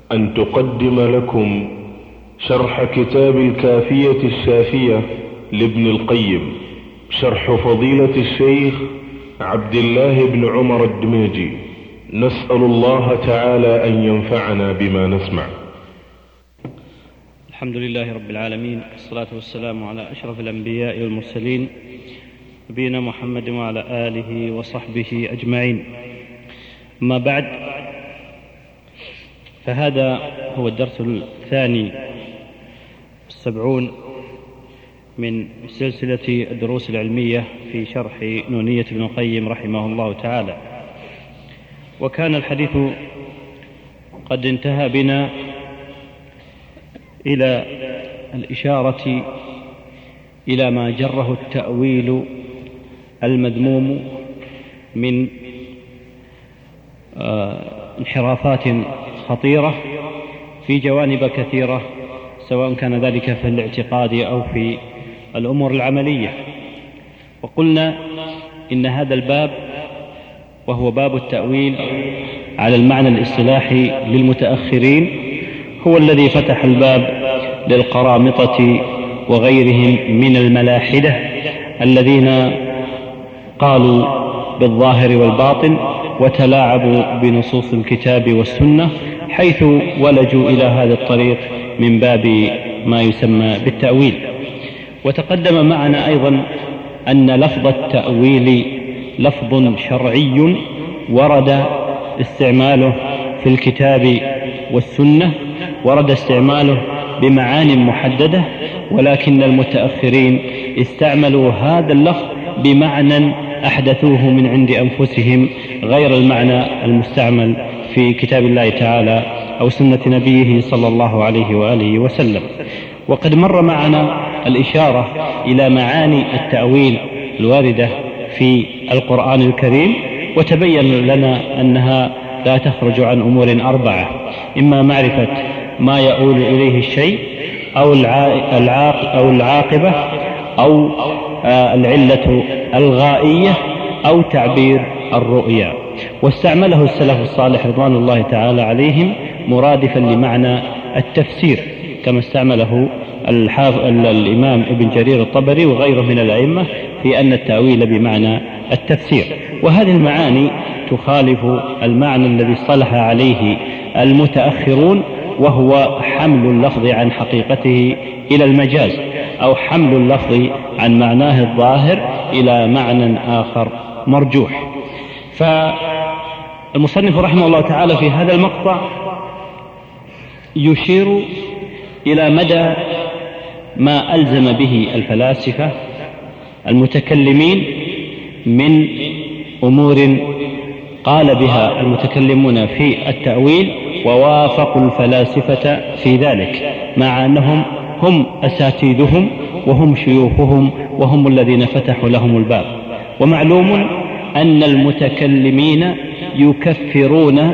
أن تقدم لكم شرح كتاب الكافية الشافية لابن القيم، شرح فضيلة الشيخ عبد الله بن عمر الدميجي. نسأل الله تعالى أن ينفعنا بما نسمع. الحمد لله رب العالمين، والصلاة والسلام على أشرف الأنبياء والمرسلين، نبينا محمد وعلى آله وصحبه أجمعين. أما بعد، فهذا هو الدرس الثاني 70 من سلسلة الدروس العلمية في شرح نونية ابن القيم رحمه الله تعالى. وكان الحديث قد انتهى بنا إلى الإشارة إلى ما جره التأويل المذموم من انحرافات خطيرة في جوانب كثيرة، سواء كان ذلك في الاعتقاد أو في الأمور العملية. وقلنا إن هذا الباب، وهو باب التأويل على المعنى الاصطلاحي للمتأخرين، هو الذي فتح الباب للقرامطة وغيرهم من الملاحدة الذين قالوا بالظاهر والباطن وتلاعبوا بنصوص الكتاب والسنة، حيث ولجوا إلى هذا الطريق من باب ما يسمى بالتأويل. وتقدم معنا أيضا أن لفظ التأويل لفظ شرعي ورد استعماله في الكتاب والسنة، ورد استعماله بمعان محددة، ولكن المتأخرين استعملوا هذا اللفظ بمعنى أحدثوه من عند أنفسهم، غير المعنى المستعمل في كتاب الله تعالى أو سنة نبيه صلى الله عليه وآله وسلم. وقد مر معنا الإشارة إلى معاني التأويل الواردة في القرآن الكريم، وتبين لنا أنها لا تخرج عن أمور 4: إما معرفة ما يؤول إليه الشيء، أو العاقبة، أو العلة الغائية، أو تعبير الرؤيا. واستعمله السلف الصالح رضوان الله تعالى عليهم مرادفا لمعنى التفسير، كما استعمله الإمام ابن جرير الطبري وغيره من الأئمة في أن التأويل بمعنى التفسير. وهذه المعاني تخالف المعنى الذي اصطلح عليه المتأخرون، وهو حمل اللفظ عن حقيقته إلى المجاز، أو حمل اللفظ عن معناه الظاهر إلى معنى آخر مرجوح. فالمصنف رحمه الله تعالى في هذا المقطع يشير إلى مدى ما ألزم به الفلاسفة المتكلمين من أمور قال بها المتكلمون في التأويل، ووافقوا الفلاسفة في ذلك، مع أنهم هم أساتذهم وهم شيوخهم وهم الذين فتحوا لهم الباب. ومعلوم أن المتكلمين يكفرون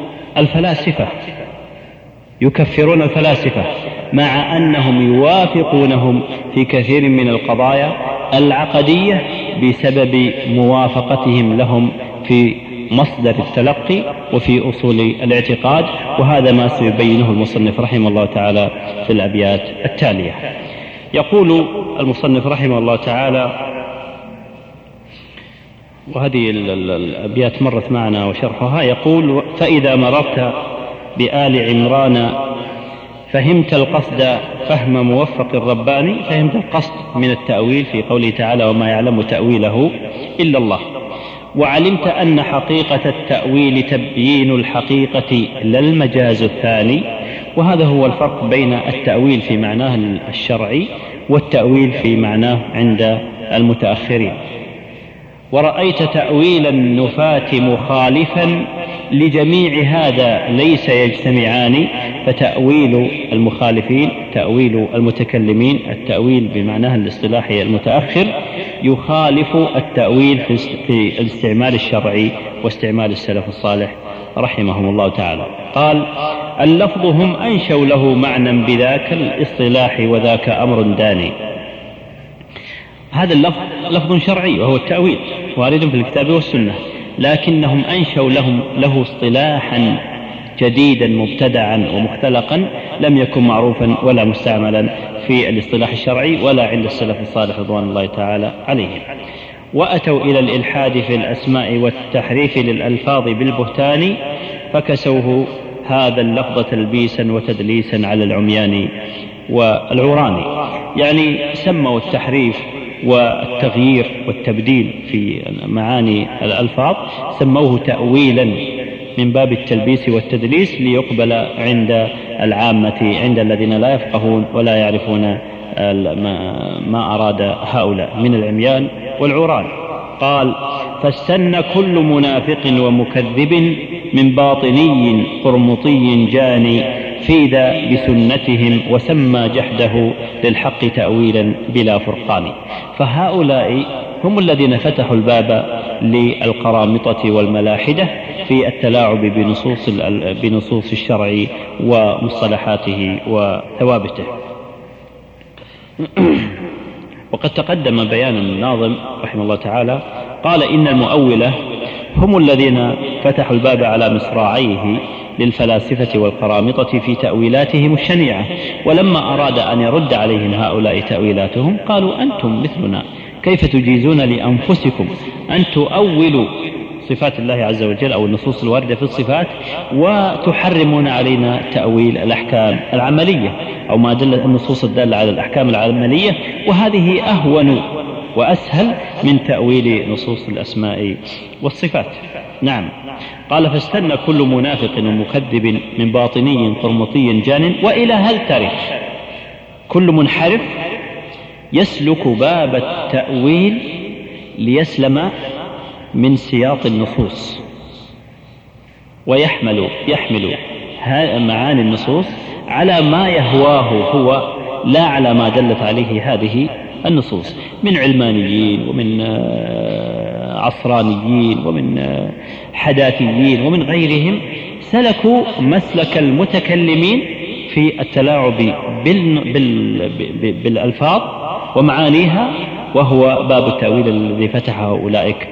الفلاسفة مع أنهم يوافقونهم في كثير من القضايا العقدية بسبب موافقتهم لهم في مصدر التلقي وفي أصول الاعتقاد. وهذا ما سيبينه المصنف رحمه الله تعالى في الأبيات التالية. يقول المصنف رحمه الله تعالى، وهذه الأبيات مرت معنا وشرحها، يقول: فإذا مررت بآل عمران فهمت القصد فهم موفق الرباني. فهمت القصد من التأويل في قوله تعالى: وما يعلم تأويله إلا الله. وعلمت أن حقيقة التأويل تبيين الحقيقة لا المجاز الثاني. وهذا هو الفرق بين التأويل في معناه الشرعي والتأويل في معناه عند المتأخرين. ورأيت تأويل النفاة مخالفا لجميع هذا ليس يجتمعان. فتأويل المخالفين، تأويل المتكلمين، التأويل بمعناه الاصطلاحي المتأخر، يخالف التأويل في الاستعمال الشرعي واستعمال السلف الصالح رحمهم الله تعالى. قال: اللفظ هم أنشوا له معنى بذاك الاصطلاح وذاك أمر داني. هذا اللفظ لفظ شرعي وهو التأويل، وارد في الكتاب والسنة، لكنهم أنشوا له اصطلاحا جديدا مبتدعا ومختلقا لم يكن معروفا ولا مستعملا في الاصطلاح الشرعي ولا عند السلف الصالح رضوان الله تعالى عليهم. وأتوا إلى الإلحاد في الأسماء والتحريف للألفاظ بالبهتان فكسوه هذا اللفظ تلبيسا وتدليسا على العميان والعوران. يعني سموا التحريف والتغيير والتبديل في معاني الألفاظ سموه تأويلا من باب التلبيس والتدليس ليقبل عند العامة، عند الذين لا يفقهون ولا يعرفون ما أراد هؤلاء من العميان والعوران. قال: فاستن كل منافق ومكذب من باطني قرمطي جاني فيذا بسنتهم وسمى جحده للحق تأويلا بلا فرقان. فهؤلاء هم الذين فتحوا الباب للقرامطة والملاحدة في التلاعب بنصوص الشرع ومصطلحاته وثوابته. وقد تقدم بيان الناظم رحمه الله تعالى قال: إن المؤولة هم الذين فتحوا الباب على مصراعيه للفلاسفة والقرامطة في تأويلاتهم الشنيعة، ولما أراد أن يرد عليهم هؤلاء تأويلاتهم قالوا: أنتم مثلنا، كيف تجيزون لأنفسكم أن تؤولوا صفات الله عز وجل أو النصوص الواردة في الصفات وتحرمون علينا تأويل الأحكام العملية أو ما دل النصوص الدالة على الأحكام العملية، وهذه أهون وأسهل من تأويل نصوص الأسماء والصفات. نعم. قال: فاستنى كل منافق ومكذب من باطني قرمطي جان وإلى هل ترك كل منحرف يسلك باب التأويل ليسلم من سياط النصوص ويحمل معاني النصوص على ما يهواه هو لا على ما دلت عليه هذه النصوص من علمانيين ومن عصرانيين ومن حداثيين ومن غيرهم، سلكوا مسلك المتكلمين في التلاعب بالألفاظ ومعانيها، وهو باب التأويل الذي فتحه أولئك.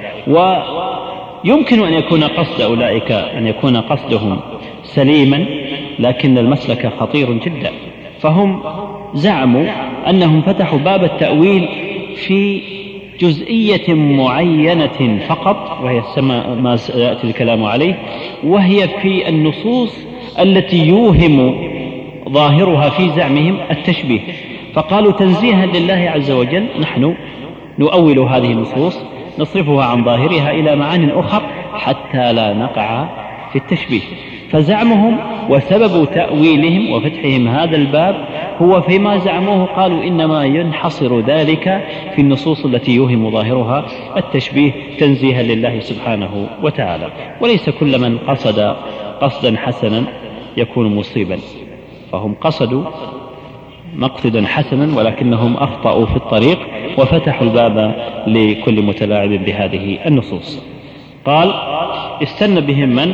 ويمكن أن يكون قصد أولئك أن يكون قصدهم سليما، لكن المسلك خطير جدا. فهم زعموا أنهم فتحوا باب التأويل في جزئية معينة فقط، وهي ما سيأتي الكلام عليه، وهي في النصوص التي يوهم ظاهرها في زعمهم التشبيه. فقالوا تنزيها لله عز وجل نحن نؤول هذه النصوص نصرفها عن ظاهرها إلى معان أخر حتى لا نقع في التشبيه. فزعمهم وسبب تأويلهم وفتحهم هذا الباب هو فيما زعموه، قالوا إنما ينحصر ذلك في النصوص التي يوهم ظاهرها التشبيه تنزيها لله سبحانه وتعالى. وليس كل من قصد قصدا حسنا يكون مصيبا، فهم قصدوا مقصدا حسنا ولكنهم أخطأوا في الطريق وفتحوا الباب لكل متلاعب بهذه النصوص. قال: استن بهم من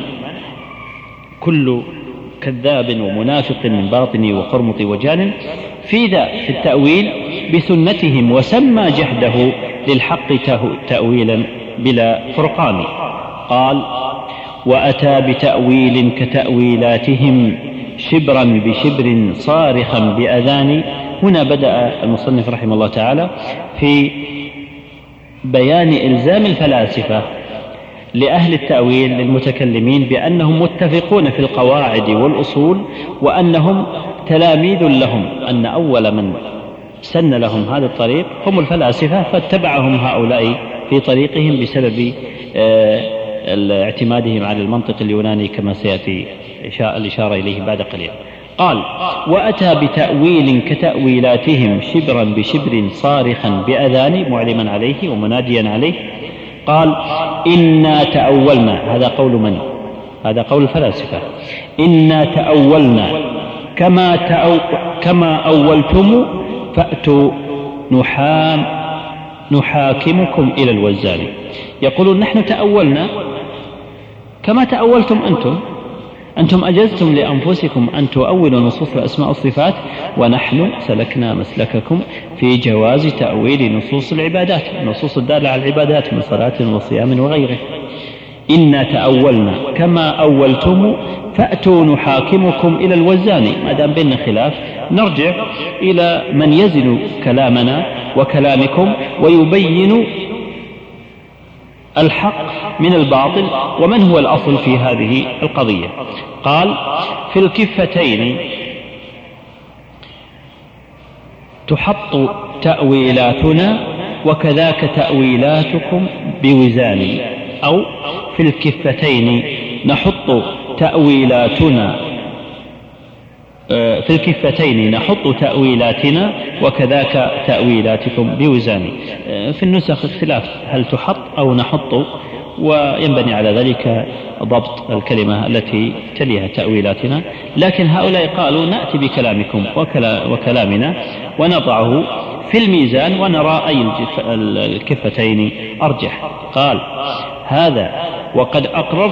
كل كذاب ومنافق من باطن وقرمط وجان في ذا في التأويل بسنتهم وسمى جحده للحق تأويلا بلا فرقان. قال: وأتى بتأويل كتأويلاتهم شبرا بشبر صارخا بأذان. هنا بدأ المصنف رحمه الله تعالى في بيان إلزام الفلاسفة لأهل التأويل للمتكلمين بأنهم متفقون في القواعد والأصول وأنهم تلاميذ لهم، أن أول من سن لهم هذا الطريق هم الفلاسفة، فاتبعهم هؤلاء في طريقهم بسبب اعتمادهم على المنطق اليوناني كما سيأتي الإشارة إليه بعد قليل. قال: وأتى بتأويل كتأويلاتهم شبرا بشبر صارخا بأذان معلما عليه ومناديا عليه. قال: إنا تأولنا، هذا قول من؟ هذا قول الفلاسفة. إنا تأولنا كما أولتم فأتوا نحاكمكم إلى الوزان. يقولون نحن تأولنا كما تأولتم أنتم أجزتم لأنفسكم أن تؤولوا نصوص الأسماء والصفات، ونحن سلكنا مسلككم في جواز تأويل نصوص العبادات، النصوص الدالة على العبادات من صلاة وصيام وغيره. إنا تأولنا كما أولتم فأتوا نحاكمكم إلى الوزان. ما دام بيننا خلاف نرجع إلى من يزن كلامنا وكلامكم ويبين الحق من الباطل ومن هو الأصل في هذه القضية. قال: في الكفتين تحط تأويلاتنا وكذاك تأويلاتكم بوزان، أو في الكفتين نحط تأويلاتنا، في الكفتين نحط تأويلاتنا وكذاك تأويلاتكم بوزان. في النسخ اختلاف هل تحط أو نحط، وينبني على ذلك ضبط الكلمة التي تليها تأويلاتنا. لكن هؤلاء قالوا نأتي بكلامكم وكلامنا ونضعه في الميزان ونرى أي الكفتين أرجح. قال: هذا وقد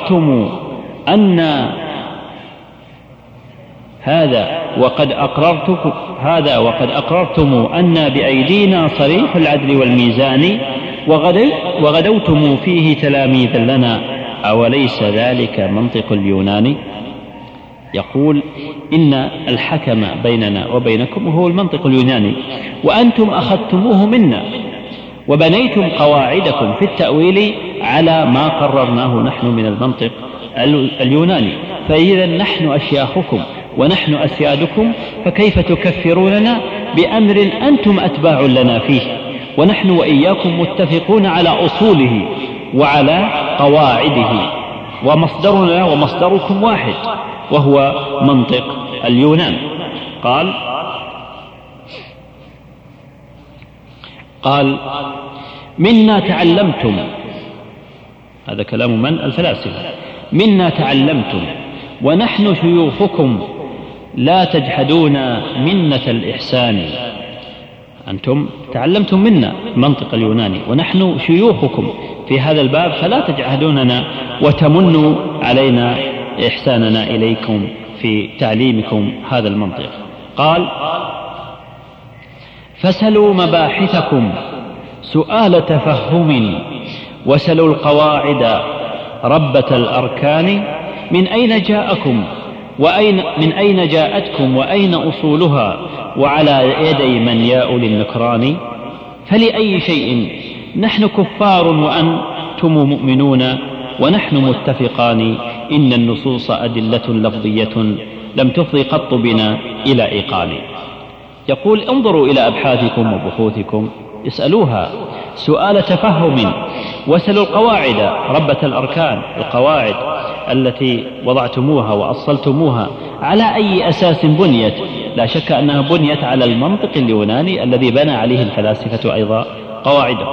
أقررتم أن بأيدينا صريح العدل والميزان وغدوتم فيه تلاميذا لنا، أوليس ذلك منطق اليوناني؟ يقول: إن الحكم بيننا وبينكم هو المنطق اليوناني، وأنتم أخذتموه منا وبنيتم قواعدكم في التأويل على ما قررناه نحن من المنطق اليوناني، فإذا نحن أشياخكم ونحن أسيادكم، فكيف تكفروننا بأمر أنتم أتباع لنا فيه، ونحن وإياكم متفقون على أصوله وعلى قواعده، ومصدرنا ومصدركم واحد وهو منطق اليونان. قال: منا تعلمتم، هذا كلام من؟ الفلاسفة. منا تعلمتم ونحن شيوخكم لا تجحدون منة الإحسان. أنتم تعلمتم منا المنطق اليوناني ونحن شيوخكم في هذا الباب، فلا تجحدوننا وتمنوا علينا إحساننا إليكم في تعليمكم هذا المنطق. قال: فسلوا مباحثكم سؤال تفهم، وسلوا القواعد ربة الأركان، من أين جاءكم من أين جاءتكم وأين أصولها، وعلى يدي من ياء للنكران. فلأي شيء نحن كفار وأنتم مؤمنون، ونحن متفقان إن النصوص أدلة لفظية لم تفضي قط بنا إلى إيقان. يقول: انظروا إلى أبحاثكم وبحوثكم، اسألوها سؤال تفهم، واسألوا القواعد ربة الأركان، القواعد التي وضعتموها وأصلتموها على أي أساس بنيت؟ لا شك أنها بنيت على المنطق اليوناني الذي بنى عليه الفلاسفة أيضا قواعده.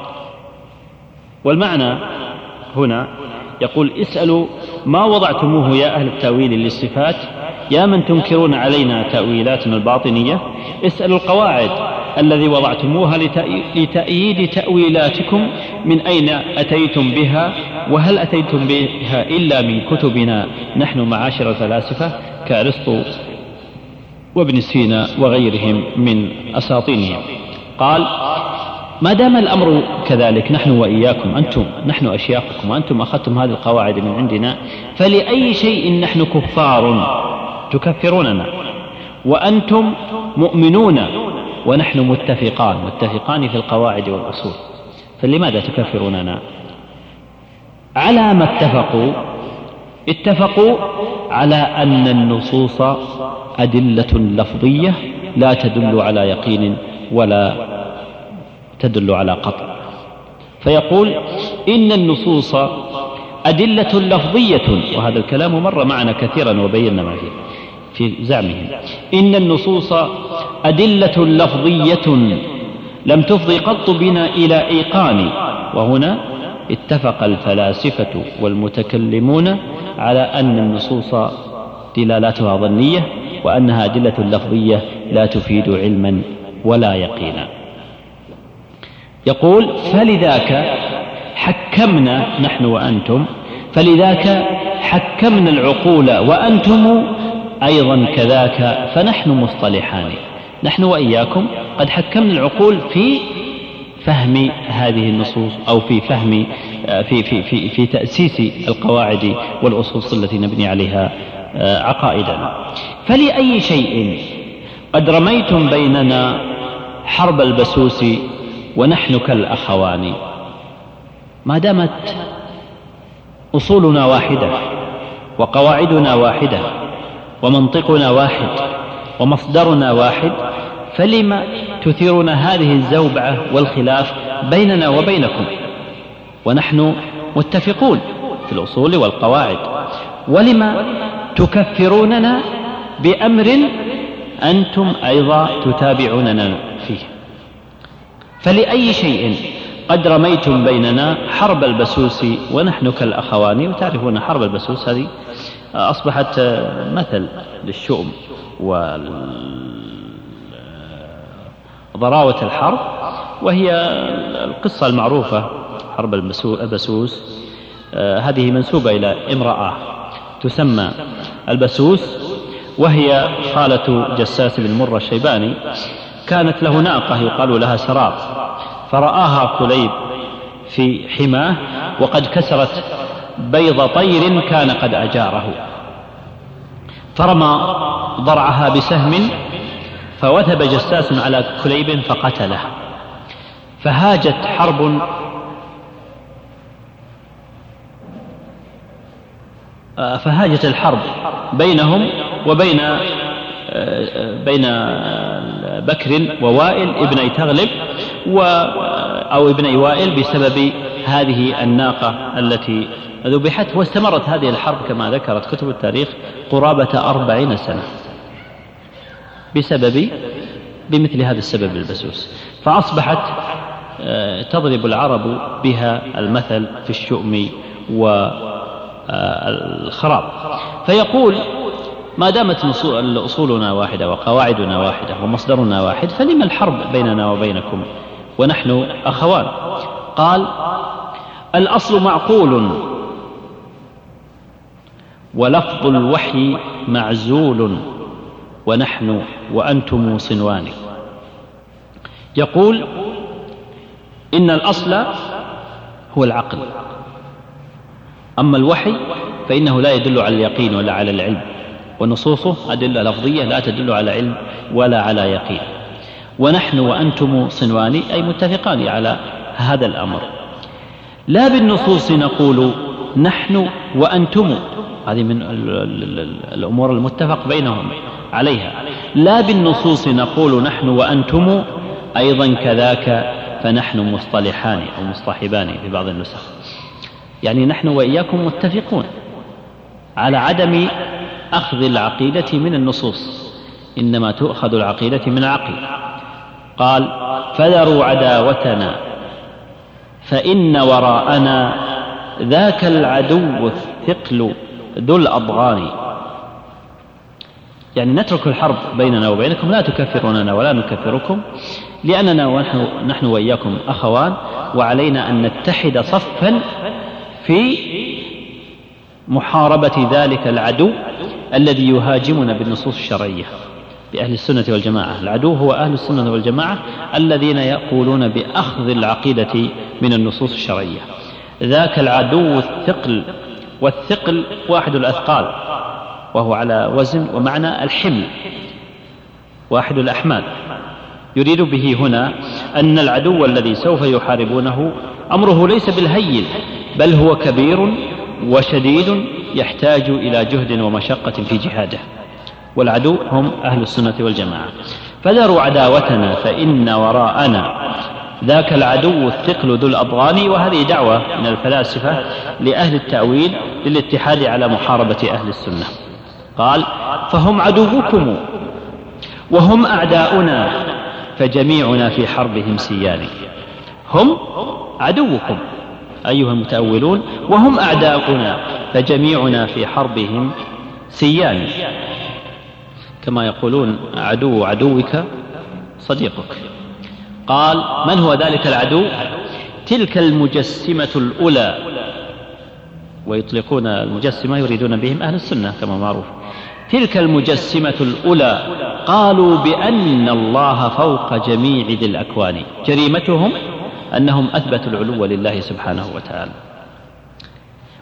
والمعنى هنا يقول: اسألوا ما وضعتموه يا أهل التأويل للصفات، يا من تنكرون علينا تأويلاتنا الباطنية، اسألوا القواعد الذي وضعتموها لتأييد تأويلاتكم، من أين أتيتم بها، وهل أتيتم بها إلا من كتبنا نحن معاشر الفلاسفة كأرسطو وابن سينا وغيرهم من أساطينهم. قال: ما دام الأمر كذلك، نحن وإياكم نحن أشياخكم وأنتم أخذتم هذه القواعد من عندنا، فلأي شيء نحن كفار تكفروننا، وأنتم مؤمنون ونحن متفقان في القواعد والأصول، فلماذا تكفروننا؟ على ما اتفقوا على أن النصوص أدلة لفظية لا تدل على يقين ولا تدل على قطع. فيقول: إن النصوص أدلة لفظية، وهذا الكلام مر معنا كثيرا وبينا ما فيه في زعمهم. إن النصوص أدلة لفظية لم تفضي قط بنا إلى إيقان. وهنا اتفق الفلاسفة والمتكلمون على أن النصوص دلالاتها ظنية، وأنها أدلة لفظية لا تفيد علما ولا يقينا. يقول: فلذاك حكمنا نحن وأنتم، فلذاك حكمنا العقول وأنتم أيضا كذاك، فنحن مصطلحان، نحن وإياكم قد حكمنا العقول في فهم هذه النصوص أو في فهم في تأسيس القواعد والأصول التي نبني عليها عقائدنا. فلأي شيء قد رميتم بيننا حرب البسوس ونحن كالأخوان. ما دامت أصولنا واحدة وقواعدنا واحدة ومنطقنا واحد ومصدرنا واحد، فلما تثيرون هذه الزوبعة والخلاف بيننا وبينكم ونحن متفقون في الأصول والقواعد؟ ولما تكفروننا بأمر أنتم أيضا تتابعوننا فيه؟ فلأي شيء قد رميتم بيننا حرب البسوس ونحن كالأخوان. وتعرفون حرب البسوس هذه أصبحت مثل للشؤم وضراوة الحرب، وهي القصة المعروفة حرب البسوس. هذه منسوبة إلى امرأة تسمى البسوس، وهي خالة جساس بن مرة الشيباني. كانت له ناقة يقال لها سراب، فرآها كليب في حماه وقد كسرت بيض طير كان قد أجاره، فرمى ضرعها بسهم فوثب جساس على كليب فقتله. فهاجت الحرب بينهم وبين بكر ووائل ابني تغلب أو ابني وائل بسبب هذه الناقة التي ذبحت. واستمرت هذه الحرب كما ذكرت كتب التاريخ قرابة 40 سنة بمثل هذا السبب البسوس. فأصبحت تضرب العرب بها المثل في الشؤم والخراب. فيقول ما دامت أصولنا واحدة وقواعدنا واحدة ومصدرنا واحد، فلما الحرب بيننا وبينكم ونحن أخوان؟ قال الأصل معقول ولفظ الوحي معزول ونحن وأنتم صنوان. يقول إن الأصل هو العقل، أما الوحي فإنه لا يدل على اليقين ولا على العلم، ونصوصه أدلة لفظية لا تدل على علم ولا على يقين. ونحن وأنتم صنوان أي متفقان على هذا الأمر. لا بالنصوص نقول نحن وأنتم، هذه من الأمور المتفق بينهم عليها. لا بالنصوص نقول نحن وأنتم أيضا كذاك فنحن مصطلحان أو مصطحبان في بعض النسخ، يعني نحن وإياكم متفقون على عدم أخذ العقيدة من النصوص، إنما تؤخذ العقيدة من العقل. قال فذروا عداوتنا فإن وراءنا ذاك العدو الثقل ذو الأضغان. يعني نترك الحرب بيننا وبينكم، لا تكفروننا ولا نكفركم، لأننا نحن وإياكم أخوان، وعلينا أن نتحد صفا في محاربة ذلك العدو الذي يهاجمنا بالنصوص الشرعية. بأهل السنة والجماعة العدو هو أهل السنة والجماعة الذين يقولون بأخذ العقيدة من النصوص الشرعية. ذاك العدو الثقل، والثقل واحد الأثقال وهو على وزن ومعنى الحمل، واحد الأحمال. يريد به هنا أن العدو الذي سوف يحاربونه أمره ليس بالهين، بل هو كبير وشديد يحتاج إلى جهد ومشقة في جهاده، والعدو هم أهل السنة والجماعة. فذروا عداوتنا فإن وراءنا ذاك العدو الثقل ذو الأضغان. وهذه دعوة من الفلاسفة لأهل التأويل للاتحاد على محاربة أهل السنة. قال فهم عدوكم وهم أعداؤنا فجميعنا في حربهم سيان. هم عدوكم أيها المتأولون، وهم أعداؤنا فجميعنا في حربهم سيان، كما يقولون عدو عدوك صديقك. قال من هو ذلك العدو؟ تلك المجسمة الأولى، ويطلقون المجسمة يريدون بهم أهل السنة كما معروف. تلك المجسمة الأولى قالوا بأن الله فوق جميع ذي الأكوان. جريمتهم أنهم أثبتوا العلو لله سبحانه وتعالى،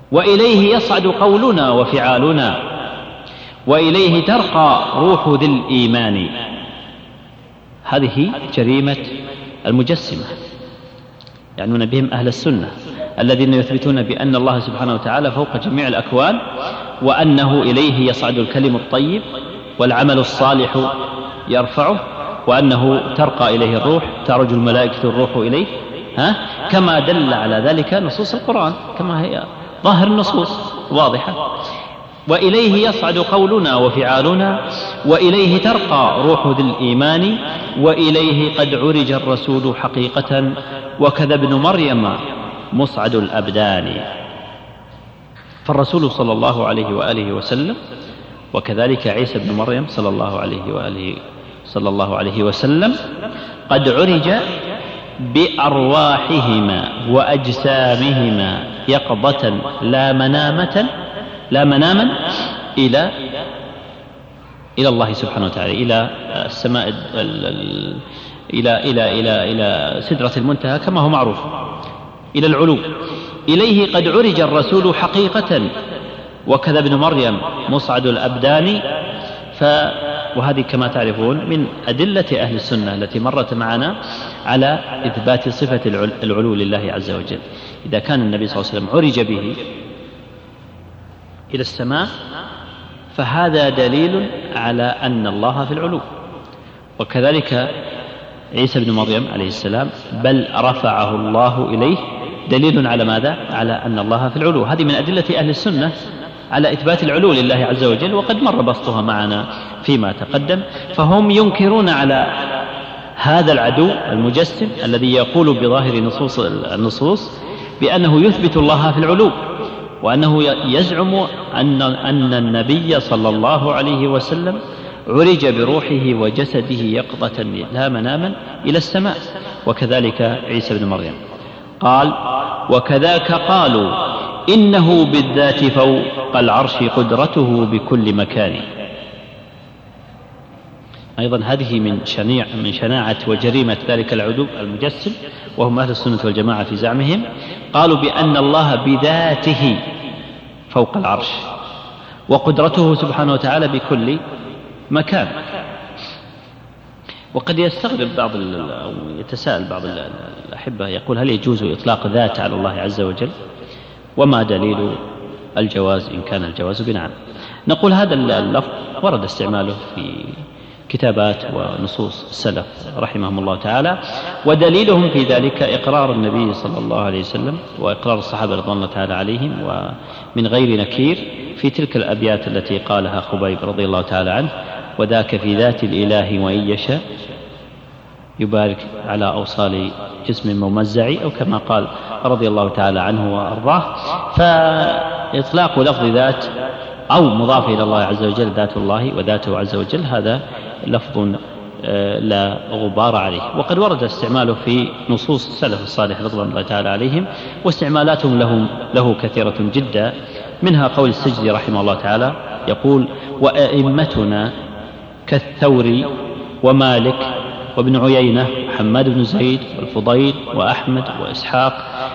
وإليه يصعد قولنا وفعالنا، وإليه ترقى روح ذي الإيمان. هذه جريمة المجسمة، يعنون بهم أهل السنة الذين يثبتون بأن الله سبحانه وتعالى فوق جميع الأكوان، وأنه إليه يصعد الكلم الطيب والعمل الصالح يرفعه، وأنه ترقى إليه الروح، تعرج الملائكة الروح إليه، كما دل على ذلك نصوص القرآن، كما هي ظاهر النصوص واضحة. وإليه يصعد قولنا وفعالنا، وإليه ترقى روح ذي الإيمان، وإليه قد عرج الرسول حقيقة، وكذا ابن مريم مصعد الأبدان. فالرسول صلى الله عليه وآله وسلم، وكذلك عيسى بن مريم صلى الله عليه وسلم قد عرج بأرواحهما وأجسامهما يقظة لا مناما إلى الله سبحانه وتعالى، إلى السماء، إلى سدرة المنتهى كما هو معروف، إلى العلو. إليه قد عرج الرسول حقيقة، وكذا ابن مريم مصعد الأبدان. وهذه كما تعرفون من أدلة أهل السنة التي مرت معنا على إثبات صفة العلو لله عز وجل. إذا كان النبي صلى الله عليه وسلم عرج به إلى السماء، فهذا دليل على أن الله في العلو. وكذلك عيسى بن مريم عليه السلام بل رفعه الله إليه، دليل على ماذا؟ على أن الله في العلو. هذه من أدلة أهل السنة على إثبات العلو لله عز وجل، وقد مر بسطها معنا فيما تقدم. فهم ينكرون على هذا العدو المجسم الذي يقول بظاهر النصوص بأنه يثبت الله في العلو، وأنه يزعم أن النبي صلى الله عليه وسلم عرج بروحه وجسده يقظة لا مناما إلى السماء، وكذلك عيسى بن مريم. قال: وكذاك قالوا إنه بالذات فوق العرش قدرته بكل مكان. أيضا هذه من شناعة وجريمة ذلك العدو المجسم، وهم أهل السنة والجماعة في زعمهم. قالوا بأن الله بذاته فوق العرش، وقدرته سبحانه وتعالى بكل مكان. وقد يستغرب أو يتساءل بعض الأحبة، يقول: هل يجوز إطلاق ذات على الله عز وجل؟ وما دليل الجواز إن كان الجواز بنعم؟ نقول هذا اللفظ ورد استعماله في كتابات ونصوص السلف رحمهم الله تعالى، ودليلهم في ذلك إقرار النبي صلى الله عليه وسلم وإقرار الصحابة رضوان الله تعالى عليهم ومن غير نكير في تلك الأبيات التي قالها خبيب رضي الله تعالى عنه: وذاك في ذات الإله وإن يشاء يبارك على أوصال جسم ممزع، أو كما قال رضي الله تعالى عنه وأرضاه. فإطلاق لفظ ذات أو مضاف إلى الله عز وجل ذات الله وذاته عز وجل هذا لفظ لا غبار عليه، وقد ورد استعماله في نصوص السلف الصالح رضوان الله تعالى عليهم، واستعمالاتهم له كثيرة جدا. منها قول السجدي رحمه الله تعالى يقول: وأئمتنا كالثوري ومالك وابن عيينة وحماد بن زيد والفضيل وأحمد وإسحاق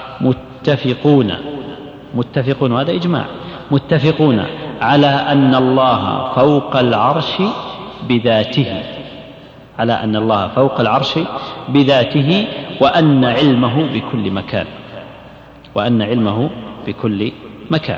متفقون، وهذا إجماع، متفقون على أن الله فوق العرش بذاته، على أن الله فوق العرش بذاته، وأن علمه بكل مكان.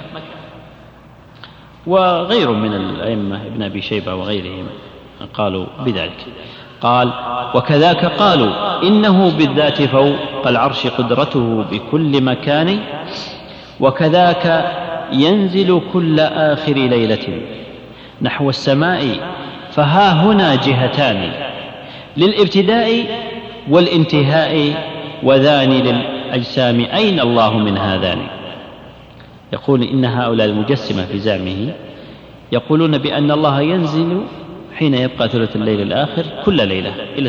وغير من الأئمة ابن أبي شيبة وغيرهم قالوا بذلك. قال: وكذاك قالوا إنه بالذات فوق العرش قدرته بكل مكان، وكذاك ينزل كل آخر ليلة نحو السماء، فها هنا جهتان للابتداء والانتهاء، وذان للأجسام أين الله من هذان. يقول إن هؤلاء المجسمة في زعمه يقولون بأن الله ينزل حين يبقى ثلث الليل الآخر كل ليلة إلى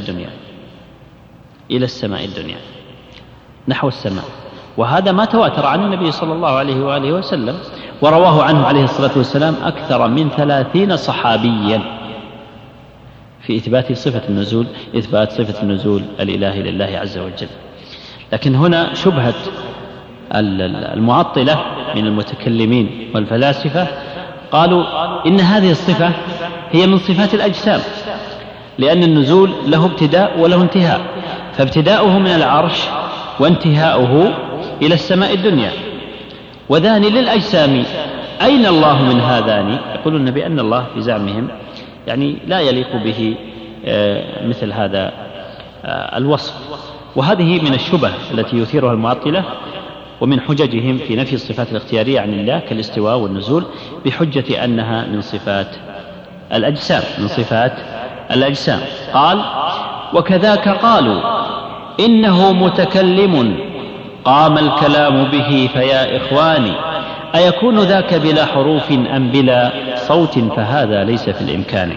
السماء الدنيا نحو السماء، وهذا ما تواتر عن النبي صلى الله عليه وآله وسلم، ورواه عنه عليه الصلاة والسلام أكثر من 30 صحابيا في إثبات صفة النزول الإلهي لله عز وجل. لكن هنا شبهة المعطلة من المتكلمين والفلاسفة قالوا إن هذه الصفة هي من صفات الأجسام، لأن النزول له ابتداء وله انتهاء، فابتداؤه من العرش وانتهاؤه إلى السماء الدنيا، وذان للأجسام. أين الله من هذان؟ يقولون بأن الله في زعمهم يعني لا يليق به مثل هذا الوصف، وهذه من الشبه التي يثيرها المعطلة، ومن حججهم في نفي الصفات الاختيارية عن الله كالاستواء والنزول بحجة أنها من صفات الأجسام، من صفات الأجسام. قال: وكذاك قالوا إنه متكلم قام الكلام به، فيا إخواني أيكون ذاك بلا حروف أم بلا صوت؟ فهذا ليس في الإمكان.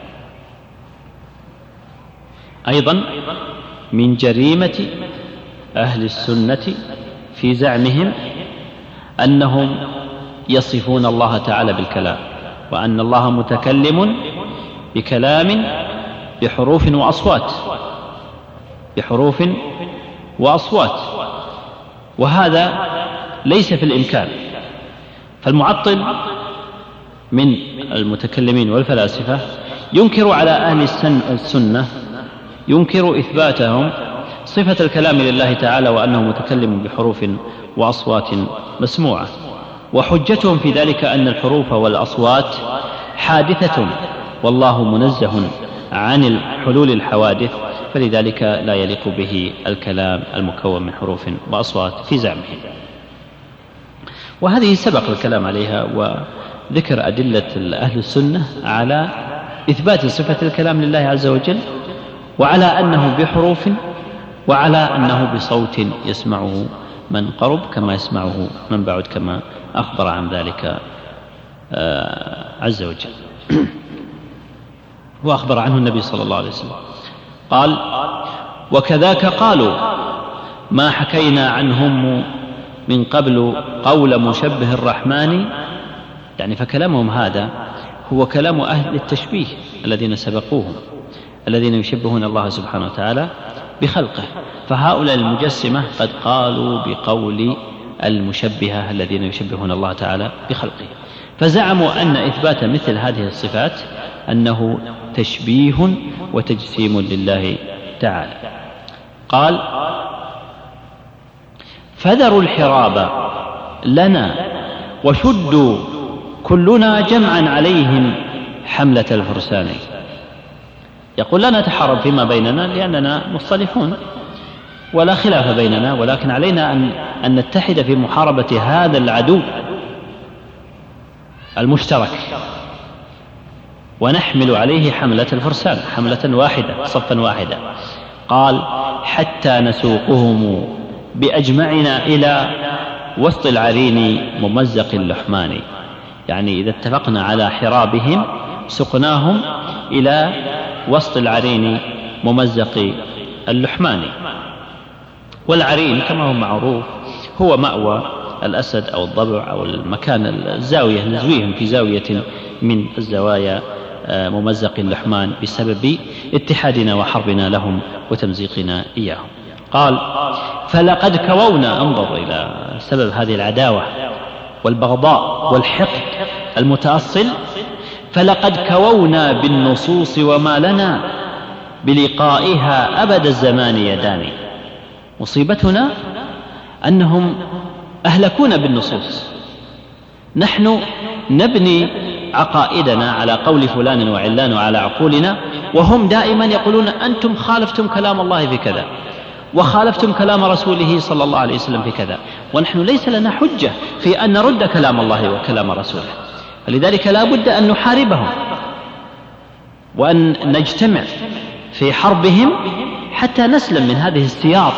أيضا من جريمة أهل السنة في زعمهم أنهم يصفون الله تعالى بالكلام، وأن الله متكلم بكلام بحروف وأصوات، بحروف وأصوات، وهذا ليس في الإمكان. فالمعطل من المتكلمين والفلاسفة ينكر على أهل السنة، ينكر إثباتهم صفة الكلام لله تعالى وأنه متكلم بحروف وأصوات مسموعة، وحجتهم في ذلك أن الحروف والأصوات حادثة والله منزه عن حلول الحوادث، فلذلك لا يليق به الكلام المكون من حروف وأصوات في زعمهم. وهذه سبق الكلام عليها وذكر أدلة أهل السنة على إثبات صفة الكلام لله عز وجل، وعلى أنه بحروف، وعلى أنه بصوت يسمعه من قرب كما يسمعه من بعد، كما أخبر عن ذلك عز وجل وأخبر عنه النبي صلى الله عليه وسلم. قال: وكذاك قالوا ما حكينا عنهم من قبل قول مشبه الرحمن، يعني فكلامهم هذا هو كلام أهل التشبيه الذين سبقوهم، الذين يشبهون الله سبحانه وتعالى بخلقه، فهؤلاء المجسمة قد قالوا بقول المشبهة الذين يشبهون الله تعالى بخلقه، فزعموا أن إثبات مثل هذه الصفات أنه تشبيه وتجسيم لله تعالى. قال: فذروا الحراب لنا وشدوا كلنا جمعا عليهم حملة الفرسان. يقول: لا نتحارب فيما بيننا لأننا مصطلحون ولا خلاف بيننا، ولكن علينا أن نتحد في محاربة هذا العدو المشترك، ونحمل عليه حملة الفرسان، حملة واحدة صفا واحدة. قال: حتى نسوقهم بأجمعنا إلى وسط العرين ممزق اللحمان، يعني إذا اتفقنا على حرابهم سقناهم إلى وسط العرين ممزق اللحمان. والعرين كما هو معروف هو مأوى الأسد أو الضبع أو المكان الزاوية، نزويهم في زاوية من الزوايا ممزق اللحمان بسبب اتحادنا وحربنا لهم وتمزيقنا إياهم. قال: فلقد كوونا، انظر إلى سبب هذه العداوة والبغضاء والحقد المتأصل، فلقد كوونا بالنصوص وما لنا بلقائها أبد الزمان يدان. مصيبتنا أنهم أهلكونا بالنصوص، نحن نبني عقائدنا على قول فلان وعلان وعلى عقولنا، وهم دائما يقولون أنتم خالفتم كلام الله في كذا وخالفتم كلام رسوله صلى الله عليه وسلم في كذا، ونحن ليس لنا حجة في أن نرد كلام الله وكلام رسوله، فلذلك لا بد أن نحاربهم وأن نجتمع في حربهم حتى نسلم من هذه السياط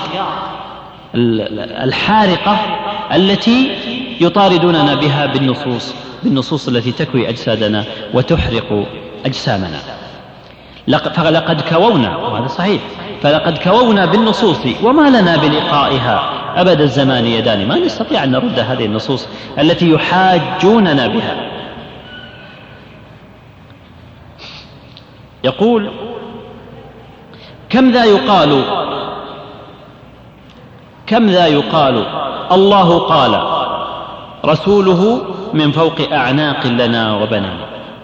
الحارقة التي يطاردوننا بها بالنصوص التي تكوي أجسادنا وتحرق أجسامنا. فلقد كوونا، وهذا صحيح، فلقد كوونا بالنصوص وما لنا بلقائها أبد الزمان يدان. ما نستطيع أن نرد هذه النصوص التي يحاجوننا بها. يقول: كم ذا يقال الله قال رسوله من فوق أعناق لنا وبنانا.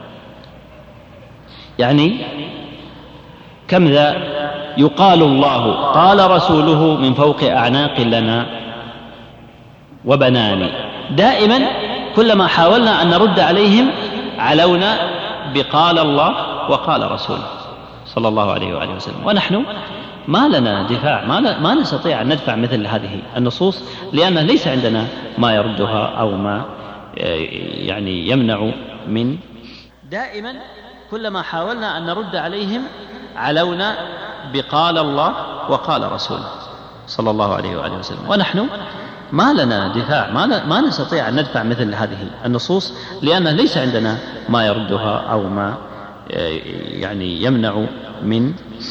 يعني كم ذا يقال الله قال رسوله من فوق أعناق لنا وبنان. دائما كلما حاولنا أن نرد عليهم علونا بقال الله وقال رسوله صلى الله عليه وآله وسلم، ونحن ما لنا دفاع، ما نستطيع أن ندفع مثل هذه النصوص، لأن ليس عندنا ما يردها أو ما يعني يمنع من. دائما كلما حاولنا أن نرد عليهم علونا بقال الله وقال رسوله صلى الله عليه وآله وسلم، ونحن ما لنا دفاع، ما نستطيع أن ندفع مثل هذه النصوص، لأن ليس عندنا ما يردها أو ما يعني يمنع من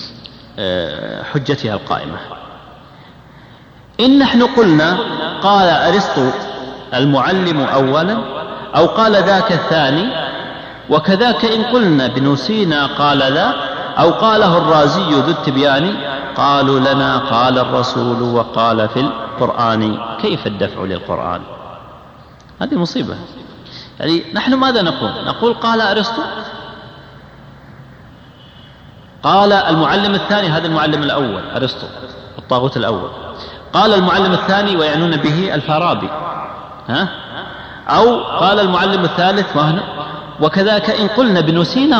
حجتها القائمة. إن نحن قلنا قال أرسطو المعلم أولا أو قال ذاك الثاني، وكذاك إن قلنا ابن سينا قال ذا أو قاله الرازي ذو التبيان، قالوا لنا قال الرسول وقال في القرآن، كيف الدفع للقرآن؟ هذه مصيبة. يعني نحن ماذا نقول قال أرسطو، قال المعلم الثاني، هذا المعلم الأول أرسطو الطاغوت الأول، قال المعلم الثاني ويعنون به الفارابي، أو قال المعلم الثالث وكذاك إن قلنا ابن سينا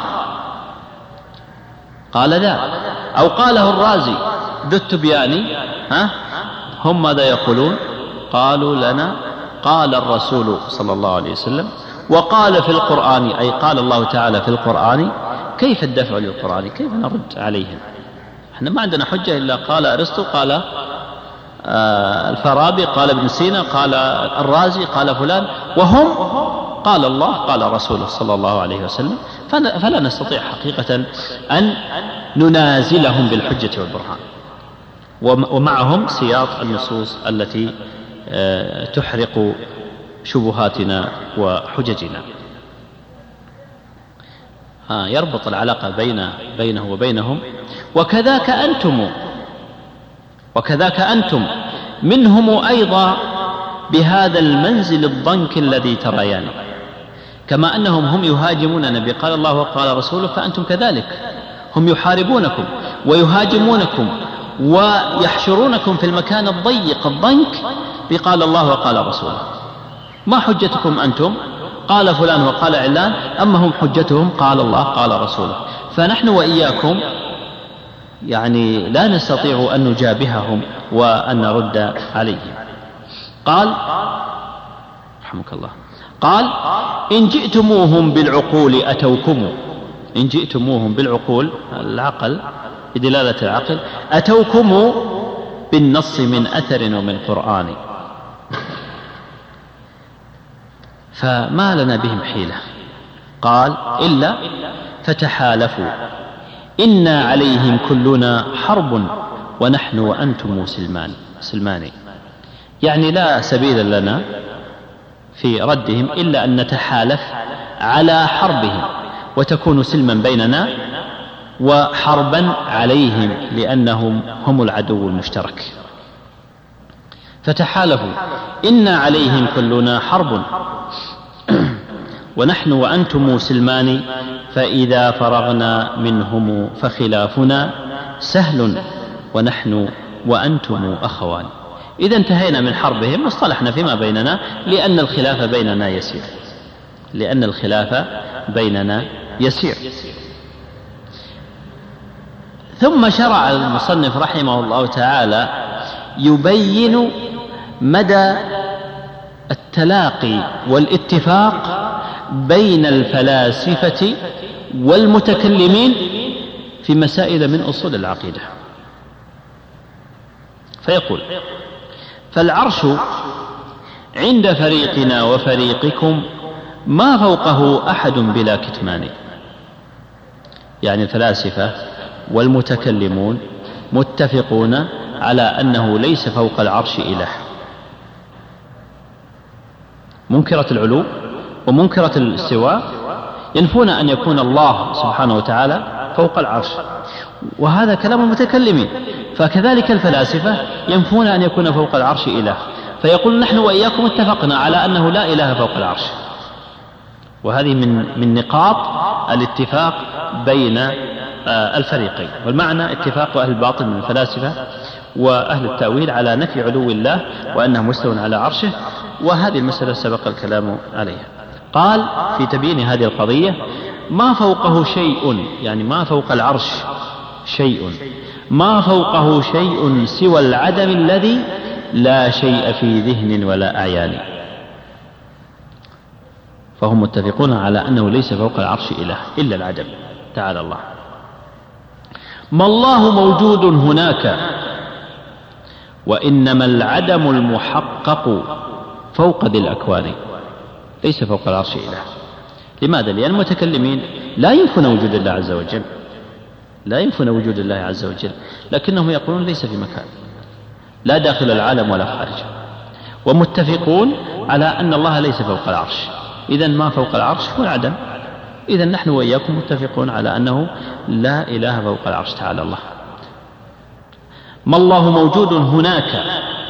قال ذا أو قاله الرازي ذو التبياني، هم ماذا يقولون؟ قالوا لنا قال الرسول صلى الله عليه وسلم وقال في القرآن، أي قال الله تعالى في القرآن، كيف الدفع للقرآن؟ كيف نرد عليهم؟ احنا ما عندنا حجة إلا قال أرسطو، قال الفارابي، قال ابن سينا، قال الرازي، قال فلان، وهم قال الله قال رسوله صلى الله عليه وسلم. فلا نستطيع حقيقة أن ننازلهم بالحجة والبرهان، ومعهم سياط النصوص التي تحرق شبهاتنا وحججنا. يربط العلاقة بينه وبينهم. وكذاك أنتم منهم أيضا بهذا المنزل الضنك الذي تريان، كما أنهم هم يهاجمون النبي قال الله وقال رسوله، فأنتم كذلك، هم يحاربونكم ويهاجمونكم ويحشرونكم في المكان الضيق الضنك بقال الله وقال رسوله. ما حجتكم أنتم؟ قال فلان وقال علان، أما هم حجتهم قال الله قال رسوله. فنحن وإياكم يعني لا نستطيع أن نجابههم وأن نرد عليهم. قال رحمك الله، قال إن جئتموهم بالعقول أتوكم، إن جئتموهم بالعقول العقل بدلالة العقل، أتوكم بالنص من أثر ومن قرآن، فما لنا بهم حيلة. قال إلا فتحالفوا إنا عليهم كلنا حرب ونحن وأنتم سلمان. يعني لا سبيل لنا في ردهم إلا أن نتحالف على حربهم، وتكون سلما بيننا وحربا عليهم، لأنهم هم العدو المشترك. فتحالفوا إنا عليهم كلنا حرب ونحن وأنتم سلمان، فإذا فرغنا منهم فخلافنا سهل ونحن وأنتم أخوان. إذا انتهينا من حربهم واصطلحنا فيما بيننا، لأن الخلاف بيننا يسير. ثم شرع المصنف رحمه الله تعالى يبين مدى التلاقي والاتفاق بين الفلاسفة والمتكلمين في مسائل من أصول العقيدة. فيقول: فالعرش عند فريقنا وفريقكم ما فوقه أحد بلا كتمان. يعني الفلاسفة والمتكلمون متفقون على أنه ليس فوق العرش إله. منكرة العلو ومنكرة الاستواء ينفون أن يكون الله سبحانه وتعالى فوق العرش، وهذا كلام المتكلمين. فكذلك الفلاسفة ينفون أن يكون فوق العرش إله. فيقول نحن وإياكم اتفقنا على أنه لا إله فوق العرش. وهذه من نقاط الاتفاق بين الفريقين. والمعنى اتفاق أهل الباطل من الفلاسفة وأهل التأويل على نفي علو الله وأنه مستوى على عرشه، وهذه المسألة سبق الكلام عليها. قال في تبيين هذه القضية: ما فوقه شيء، يعني ما فوق العرش شيء، ما فوقه شيء سوى العدم الذي لا شيء في ذهن ولا أعيان. فهم متفقون على أنه ليس فوق العرش إله إلا العدم، تعالى الله. ما الله موجود هناك، وإنما العدم المحقق فوق ذي الأكوان، ليس فوق العرش إله. لماذا؟ لأن المتكلمين لا ينفون وجود الله عز وجل، لا ينفون وجود الله عز وجل، لكنهم يقولون ليس في مكان، لا داخل العالم ولا خارجه، ومتفقون على أن الله ليس فوق العرش. إذن ما فوق العرش هو العدم. إذن نحن وإياكم متفقون على أنه لا إله فوق العرش، تعالى الله. ما الله موجود هناك،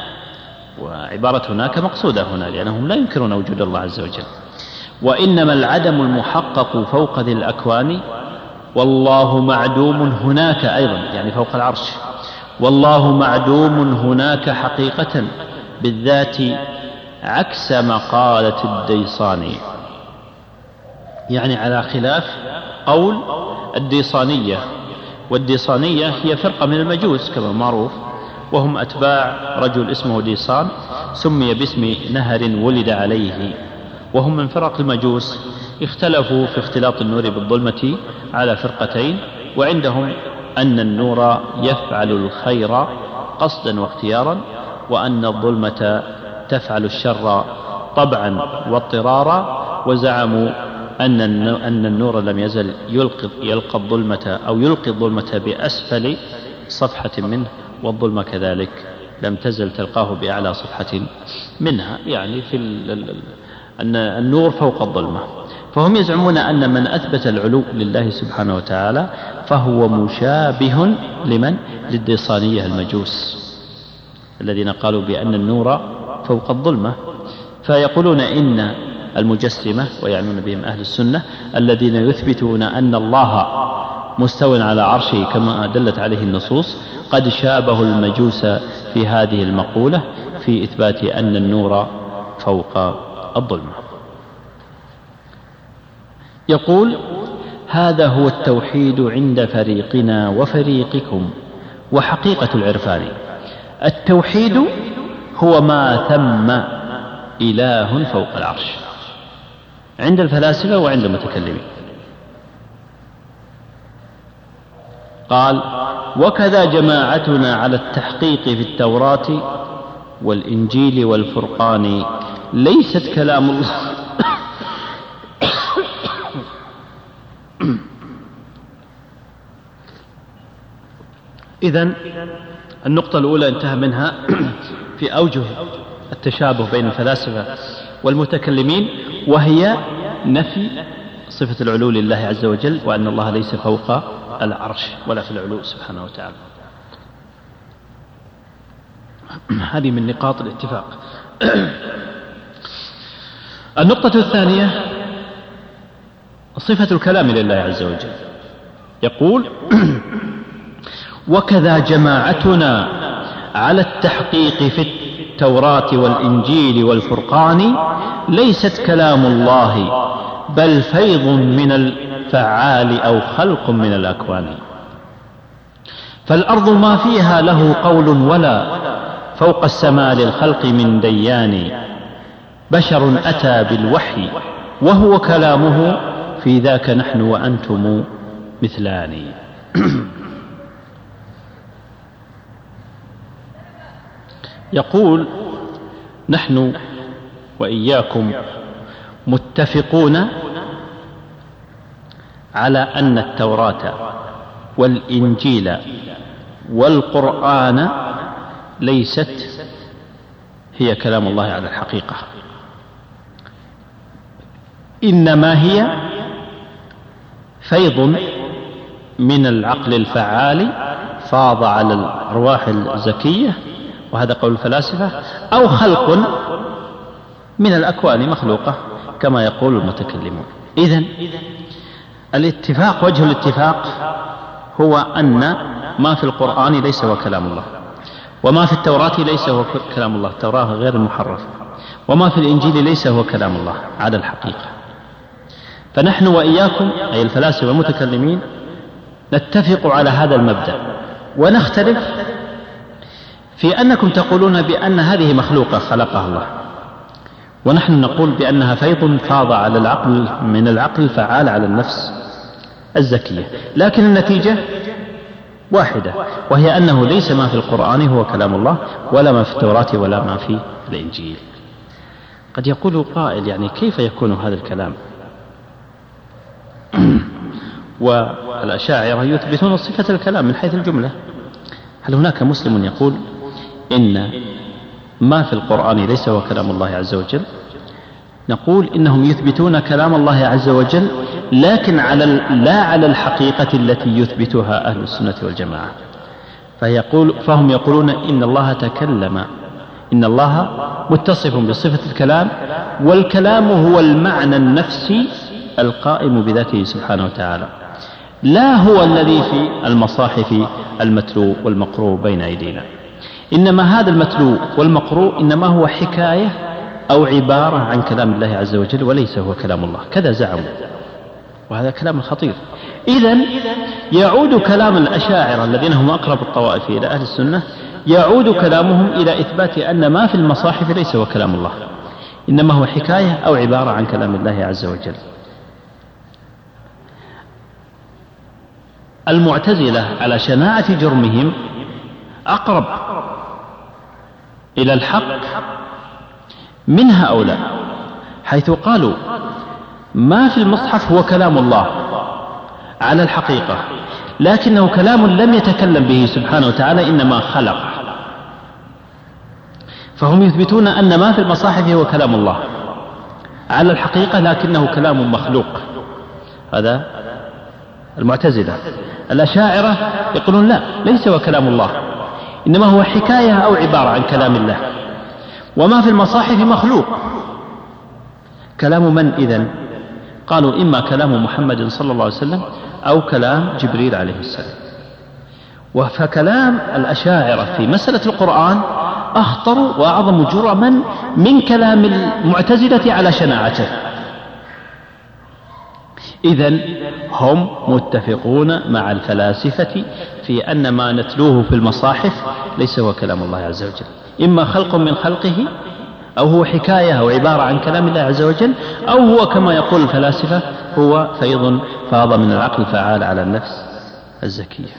وعبارة هناك مقصودة هنا لأنهم لا ينكرون وجود الله عز وجل. وإنما العدم المحقق فوق ذي الأكوان، والله معدوم هناك أيضا، يعني فوق العرش. والله معدوم هناك حقيقة بالذات، عكس مقالة الديصاني، يعني على خلاف قول الديصانية. والديصانية هي فرقة من المجوس كما معروف، وهم أتباع رجل اسمه ديصان سمي باسم نهر ولد عليه، وهم من فرق المجوس. اختلفوا في اختلاط النور بالظلمة على فرقتين، وعندهم أن النور يفعل الخير قصدا واختيارا، وأن الظلمة تفعل الشر طبعا واضطرارا، وزعموا أن النور لم يزل يلقي الظلمة بأسفل صفحة منه، والظلمة كذلك لم تزل تلقاه بأعلى صفحة منها، يعني في أن النور فوق الظلمة. فهم يزعمون أن من أثبت العلو لله سبحانه وتعالى فهو مشابه لمن؟ للديصانية المجوس الذين قالوا بأن النور فوق الظلمة. فيقولون إن المجسمة، ويعنون بهم أهل السنة، الذين يثبتون أن الله مستوى على عرشه كما دلت عليه النصوص، قد شابه المجوس في هذه المقولة في إثبات أن النور فوق الظلمة. يقول: هذا هو التوحيد عند فريقنا وفريقكم وحقيقة العرفان. التوحيد هو ما ثم إله فوق العرش عند الفلاسفة وعند المتكلمين. قال: وكذا جماعتنا على التحقيق في التوراة والإنجيل والفرقان ليست كلام الله إذن النقطة الأولى انتهى منها في أوجه التشابه بين الفلاسفة والمتكلمين، وهي نفي صفة العلو لله عز وجل، وأن الله ليس فوق العرش ولا في العلو سبحانه وتعالى. هذه من نقاط الاتفاق. النقطة الثانية صفة الكلام لله عز وجل. يقول: وكذا جماعتنا على التحقيق في التوراة والإنجيل والفرقان ليست كلام الله بل فيض من الفعال أو خلق من الأكوان. فالأرض ما فيها له قول ولا فوق السماء للخلق من ديان. بشر أتى بالوحي وهو كلامه، في ذاك نحن وأنتم مثلان. يقول: نحن وإياكم متفقون على أن التوراة والإنجيل والقرآن ليست هي كلام الله على الحقيقة، إنما هي فيض من العقل الفعال فاض على الأرواح الزكية وهذا قول الفلاسفة، أو خلق من الأكوان مخلوقة كما يقول المتكلمون. إذن الاتفاق، وجه الاتفاق هو أن ما في القرآن ليس هو كلام الله، وما في التوراة ليس هو كلام الله، التوراة غير المحرفة، وما في الإنجيل ليس هو كلام الله على الحقيقة. فنحن وإياكم أي الفلاسفة والمتكلمين نتفق على هذا المبدأ، ونختلف في أنكم تقولون بأن هذه مخلوقة خلقها الله، ونحن نقول بأنها فيض فاض على العقل من العقل الفعال على النفس الزكية، لكن النتيجة واحدة، وهي أنه ليس ما في القرآن هو كلام الله، ولا ما في التوراة ولا ما في الإنجيل. قد يقول قائل يعني كيف يكون هذا الكلام؟ والأشاعرة يثبتون صفة الكلام من حيث الجملة. هل هناك مسلم يقول إن ما في القرآن ليس هو كلام الله عز وجل؟ نقول إنهم يثبتون كلام الله عز وجل، لكن لا على الحقيقة التي يثبتها أهل السنة والجماعة. فهم يقولون إن الله تكلم، إن الله متصف بصفة الكلام، والكلام هو المعنى النفسي القائم بذاته سبحانه وتعالى، لا هو الذي في المصاحف المتلو والمقروء بين أيدينا. إنما هذا المتلو والمقروء إنما هو حكاية أو عبارة عن كلام الله عز وجل، وليس هو كلام الله، كذا زعموا، وهذا كلام خطير. إذن يعود كلام الأشاعرة الذين هم أقرب الطوائف إلى أهل السنة، يعود كلامهم إلى إثبات أن ما في المصاحف ليس هو كلام الله، إنما هو حكاية أو عبارة عن كلام الله عز وجل. المعتزلة على شناعة جرمهم أقرب إلى الحق من هؤلاء، حيث قالوا ما في المصحف هو كلام الله على الحقيقة، لكنه كلام لم يتكلم به سبحانه وتعالى، إنما خلق. فهم يثبتون أن ما في المصاحف هو كلام الله على الحقيقة، لكنه كلام مخلوق. هذا المعتزلة. الأشاعرة يقولون لا، ليس هو كلام الله، إنما هو حكاية أو عبارة عن كلام الله، وما في المصاحف مخلوق. كلام من إذن؟ قالوا إما كلام محمد صلى الله عليه وسلم أو كلام جبريل عليه السلام. فكلام الأشاعرة في مسألة القرآن أخطر وأعظم جرما من كلام المعتزلة على شناعته. إذن هم متفقون مع الفلاسفة في أن ما نتلوه في المصاحف ليس هو كلام الله عز وجل، إما خلق من خلقه، أو هو حكاية أو عبارة عن كلام الله عز وجل، أو هو كما يقول الفلاسفة هو فيض فاض من العقل الفعال على النفس الزكية.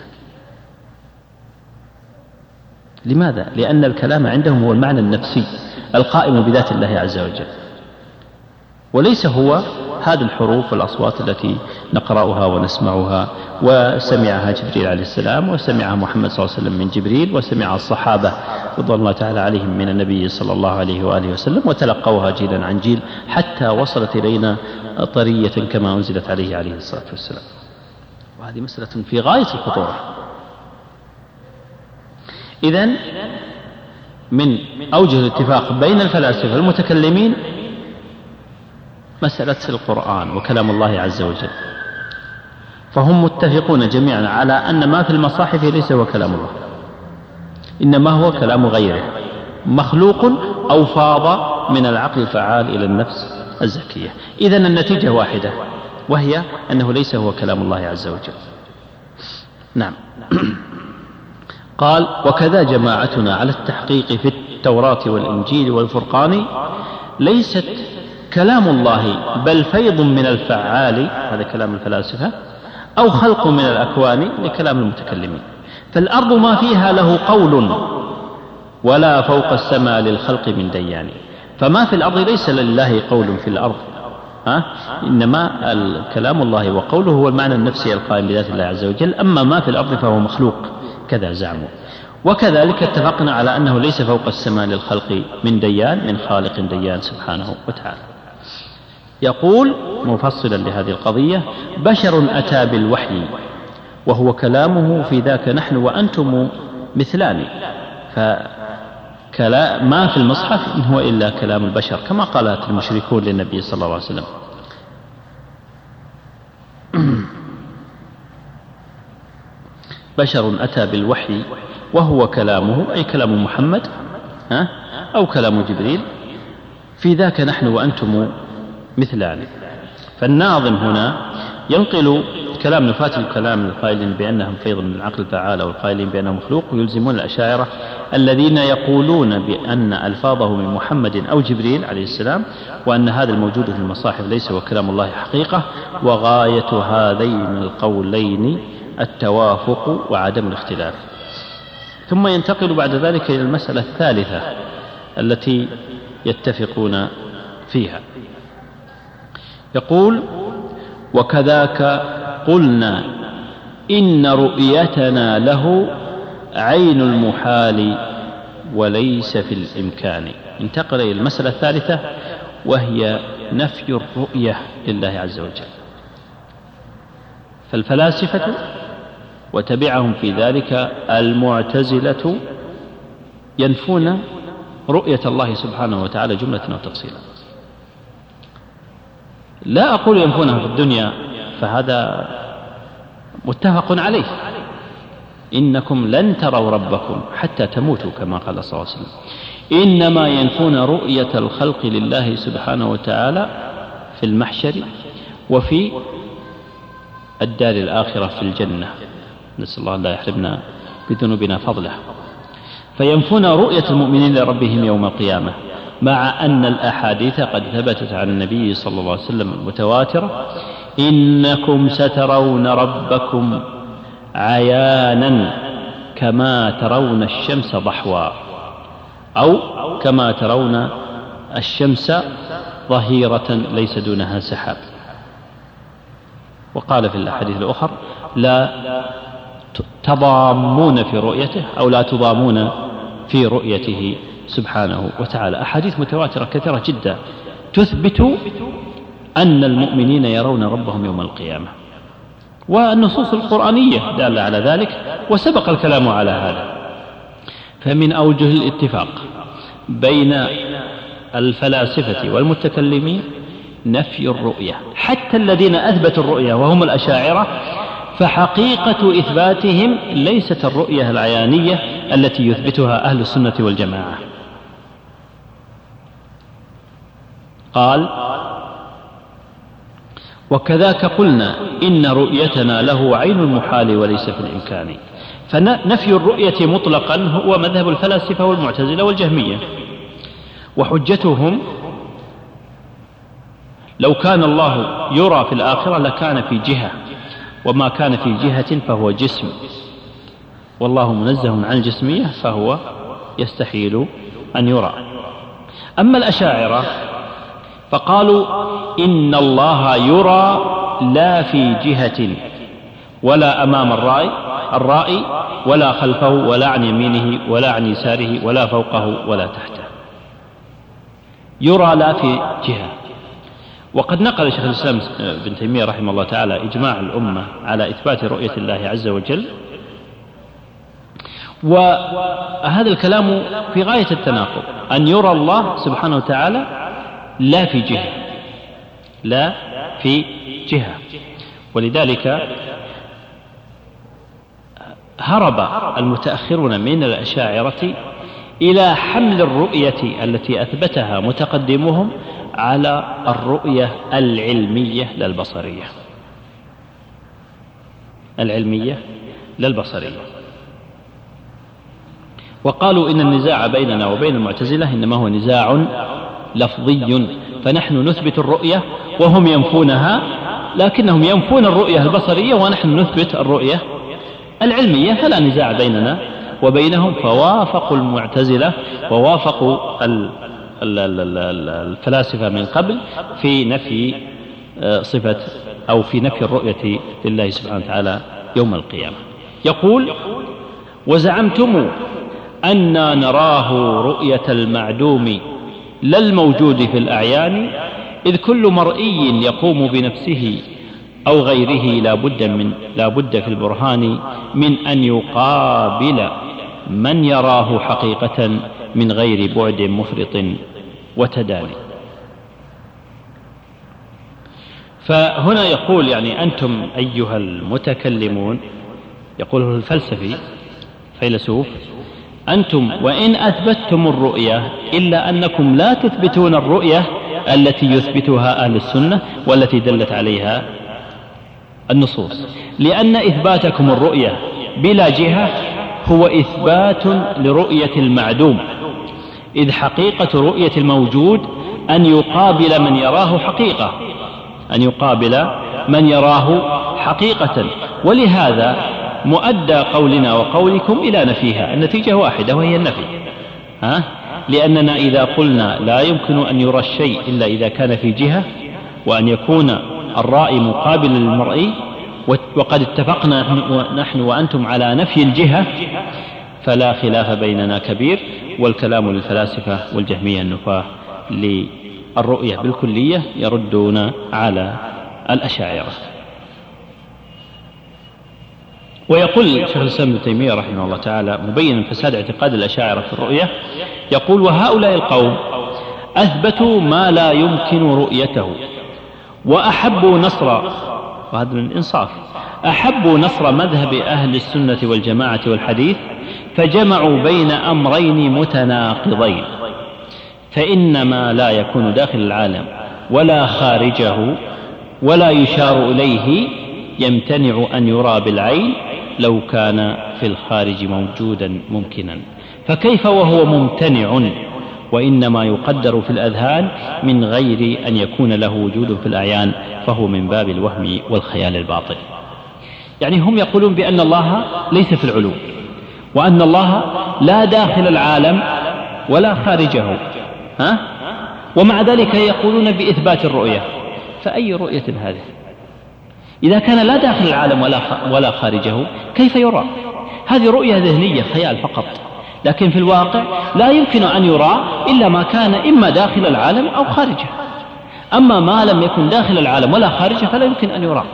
لماذا؟ لأن الكلام عندهم هو المعنى النفسي القائم بذات الله عز وجل، وليس هو هذه الحروف والأصوات التي نقرأها ونسمعها، وسمعها جبريل عليه السلام، وسمعها محمد صلى الله عليه وسلم من جبريل، وسمع الصحابة رضوان الله تعالى عليهم من النبي صلى الله عليه وآله وسلم، وتلقوها جيلا عن جيل حتى وصلت إلينا طرية كما أنزلت عليه الصلاة والسلام. وهذه مسألة في غاية الخطورة. إذن من أوجه الاتفاق بين الفلاسفة المتكلمين مسألة القرآن وكلام الله عز وجل، فهم متفقون جميعا على أن ما في المصاحف ليس هو كلام الله، إنما هو كلام غيره مخلوق أو فاض من العقل الفعال إلى النفس الزكية. إذن النتيجة واحدة، وهي أنه ليس هو كلام الله عز وجل. نعم. قال وكذا جماعتنا على التحقيق في التوراة والإنجيل والفرقان ليست كلام الله بل فيض من الفعال، هذا كلام الفلاسفة، أو خلق من الأكوان لكلام المتكلمين. فالأرض ما فيها له قول، ولا فوق السماء للخلق من ديان. فما في الأرض ليس لله قول في الأرض، إنما الكلام الله وقوله هو المعنى النفسي القائم بذات الله عز وجل، أما ما في الأرض فهو مخلوق، كذا زعموا. وكذلك اتفقنا على أنه ليس فوق السماء للخلق من ديان، من خالق ديان سبحانه وتعالى. يقول مفصلا لهذه القضية: بشر أتى بالوحي وهو كلامه في ذاك نحن وأنتم مثلان. ما في المصحف إن هو إلا كلام البشر، كما قالت المشركون للنبي صلى الله عليه وسلم. بشر أتى بالوحي وهو كلامه، أي كلام محمد أو كلام جبريل، في ذاك نحن وأنتم مثلان. فالناظم هنا ينقل كلام نفاة الكلام القائلين بأنهم فيض من العقل تعالى والقائلين بأنه مخلوق، ويلزمون الأشاعرة الذين يقولون بأن ألفاظه من محمد أو جبريل عليه السلام، وأن هذا الموجود في المصاحف ليس هو كلام الله حقيقة، وغاية هذين القولين التوافق وعدم الاختلاف. ثم ينتقل بعد ذلك إلى المسألة الثالثة التي يتفقون فيها. يقول: وكذاك قلنا إن رؤيتنا له عين المحال وليس في الإمكان. انتقل إلى المسألة الثالثة وهي نفي الرؤية لله عز وجل. فالفلاسفة وتبعهم في ذلك المعتزلة ينفون رؤية الله سبحانه وتعالى جملة وتفصيلا. لا أقول ينفونها في الدنيا، فهذا متفق عليه، إنكم لن تروا ربكم حتى تموتوا كما قال صلى الله عليه وسلم. إنما ينفون رؤية الخلق لله سبحانه وتعالى في المحشر وفي الدار الآخرة في الجنة، نسأل الله لا يحرمنا بذنوبنا فضله. فينفون رؤية المؤمنين لربهم يوم القيامة، مع أن الأحاديث قد ثبتت عن النبي صلى الله عليه وسلم متواترة: إنكم سترون ربكم عيانا كما ترون الشمس ضحوا، أو كما ترون الشمس ظهيرة ليس دونها سحاب. وقال في الأحاديث الأخرى: لا تضامون في رؤيته، أو لا تضامون في رؤيته سبحانه وتعالى. أحاديث متواترة كثيرة جدا تثبت أن المؤمنين يرون ربهم يوم القيامة، والنصوص القرآنية دالة على ذلك، وسبق الكلام على هذا. فمن أوجه الاتفاق بين الفلاسفة والمتكلمين نفي الرؤية، حتى الذين أثبتوا الرؤية وهم الأشاعرة، فحقيقة إثباتهم ليست الرؤية العيانية التي يثبتها أهل السنة والجماعة. قال: وكذاك قلنا إن رؤيتنا له عين المحال وليس في الإمكان. فنفي الرؤية مطلقا هو مذهب الفلاسفة والمعتزلة والجهمية، وحجتهم: لو كان الله يرى في الآخرة لكان في جهة، وما كان في جهة فهو جسم، والله منزه عن الجسمية فهو يستحيل أن يرى. أما الأشاعرة فقالوا إن الله يرى لا في جهة، ولا أمام الرائي، ولا خلفه، ولا عن يمينه، ولا عن يساره، ولا فوقه، ولا تحته. يرى لا في جهة. وقد نقل شيخ الإسلام ابن تيمية رحمه الله تعالى إجماع الأمة على إثبات رؤية الله عز وجل، وهذا الكلام في غاية التناقض، أن يرى الله سبحانه وتعالى لا في جهة، لا في جهة. ولذلك هرب المتأخرون من الأشاعرة إلى حمل الرؤية التي أثبتها متقدمهم على الرؤية العلمية للبصرية، العلمية للبصرية. وقالوا إن النزاع بيننا وبين المعتزلة إنما هو نزاع لفظي، فنحن نثبت الرؤية وهم ينفونها، لكنهم ينفون الرؤية البصرية ونحن نثبت الرؤية العلمية، فلا نزاع بيننا وبينهم. فوافقوا المعتزلة ووافقوا الفلاسفة من قبل في نفي صفة أو في نفي الرؤية لله سبحانه وتعالى يوم القيامة. يقول: وزعمتم أننا نراه رؤية المعدوم لا الموجود في الأعيان، إذ كل مرئي يقوم بنفسه أو غيره لا بد في البرهان من أن يقابل من يراه حقيقة من غير بعد مفرط وتداني. فهنا يقول يعني أنتم أيها المتكلمون، يقوله الفلسفي فيلسوف، أنتم وإن أثبتتم الرؤية إلا أنكم لا تثبتون الرؤية التي يثبتها أهل السنة والتي دلت عليها النصوص، لأن إثباتكم الرؤية بلا جهة هو إثبات لرؤية المعدوم، إذ حقيقة رؤية الموجود أن يقابل من يراه حقيقة، أن يقابل من يراه حقيقة. ولهذا مؤدى قولنا وقولكم إلى نفيها النتيجة واحدة وهي النفي، لأننا إذا قلنا لا يمكن أن يرى الشيء إلا إذا كان في جهة، وأن يكون الرائي مقابل للمرئي، وقد اتفقنا نحن وأنتم على نفي الجهة، فلا خلاف بيننا كبير. والكلام للفلاسفة والجهمية النفاة للرؤية بالكلية يردون على الأشاعرة. ويقول شيخ الإسلام ابن تيمية رحمه الله تعالى مبينا فساد اعتقاد الأشاعرة في الرؤية، يقول: وهؤلاء القوم أثبتوا ما لا يمكن رؤيته، وأحبوا نصر، وهذا من الإنصاف، أحبوا نصر مذهب أهل السنة والجماعة والحديث، فجمعوا بين أمرين متناقضين، فإن ما لا يكون داخل العالم ولا خارجه ولا يشار إليه يمتنع أن يرى بالعين لو كان في الخارج موجودا ممكنا، فكيف وهو ممتنع وإنما يقدر في الأذهان من غير أن يكون له وجود في الأعيان، فهو من باب الوهم والخيال الباطل. يعني هم يقولون بأن الله ليس في العلو، وأن الله لا داخل العالم ولا خارجه، ومع ذلك يقولون بإثبات الرؤية. فأي رؤية هذه؟ إذا كان لا داخل العالم ولا خارجه كيف يرى؟ هذه رؤية ذهنية، خيال فقط، لكن في الواقع لا يمكن أن يرى إلا ما كان إما داخل العالم أو خارجه. أما ما لم يكن داخل العالم ولا خارجه فلا يمكن أن يرى.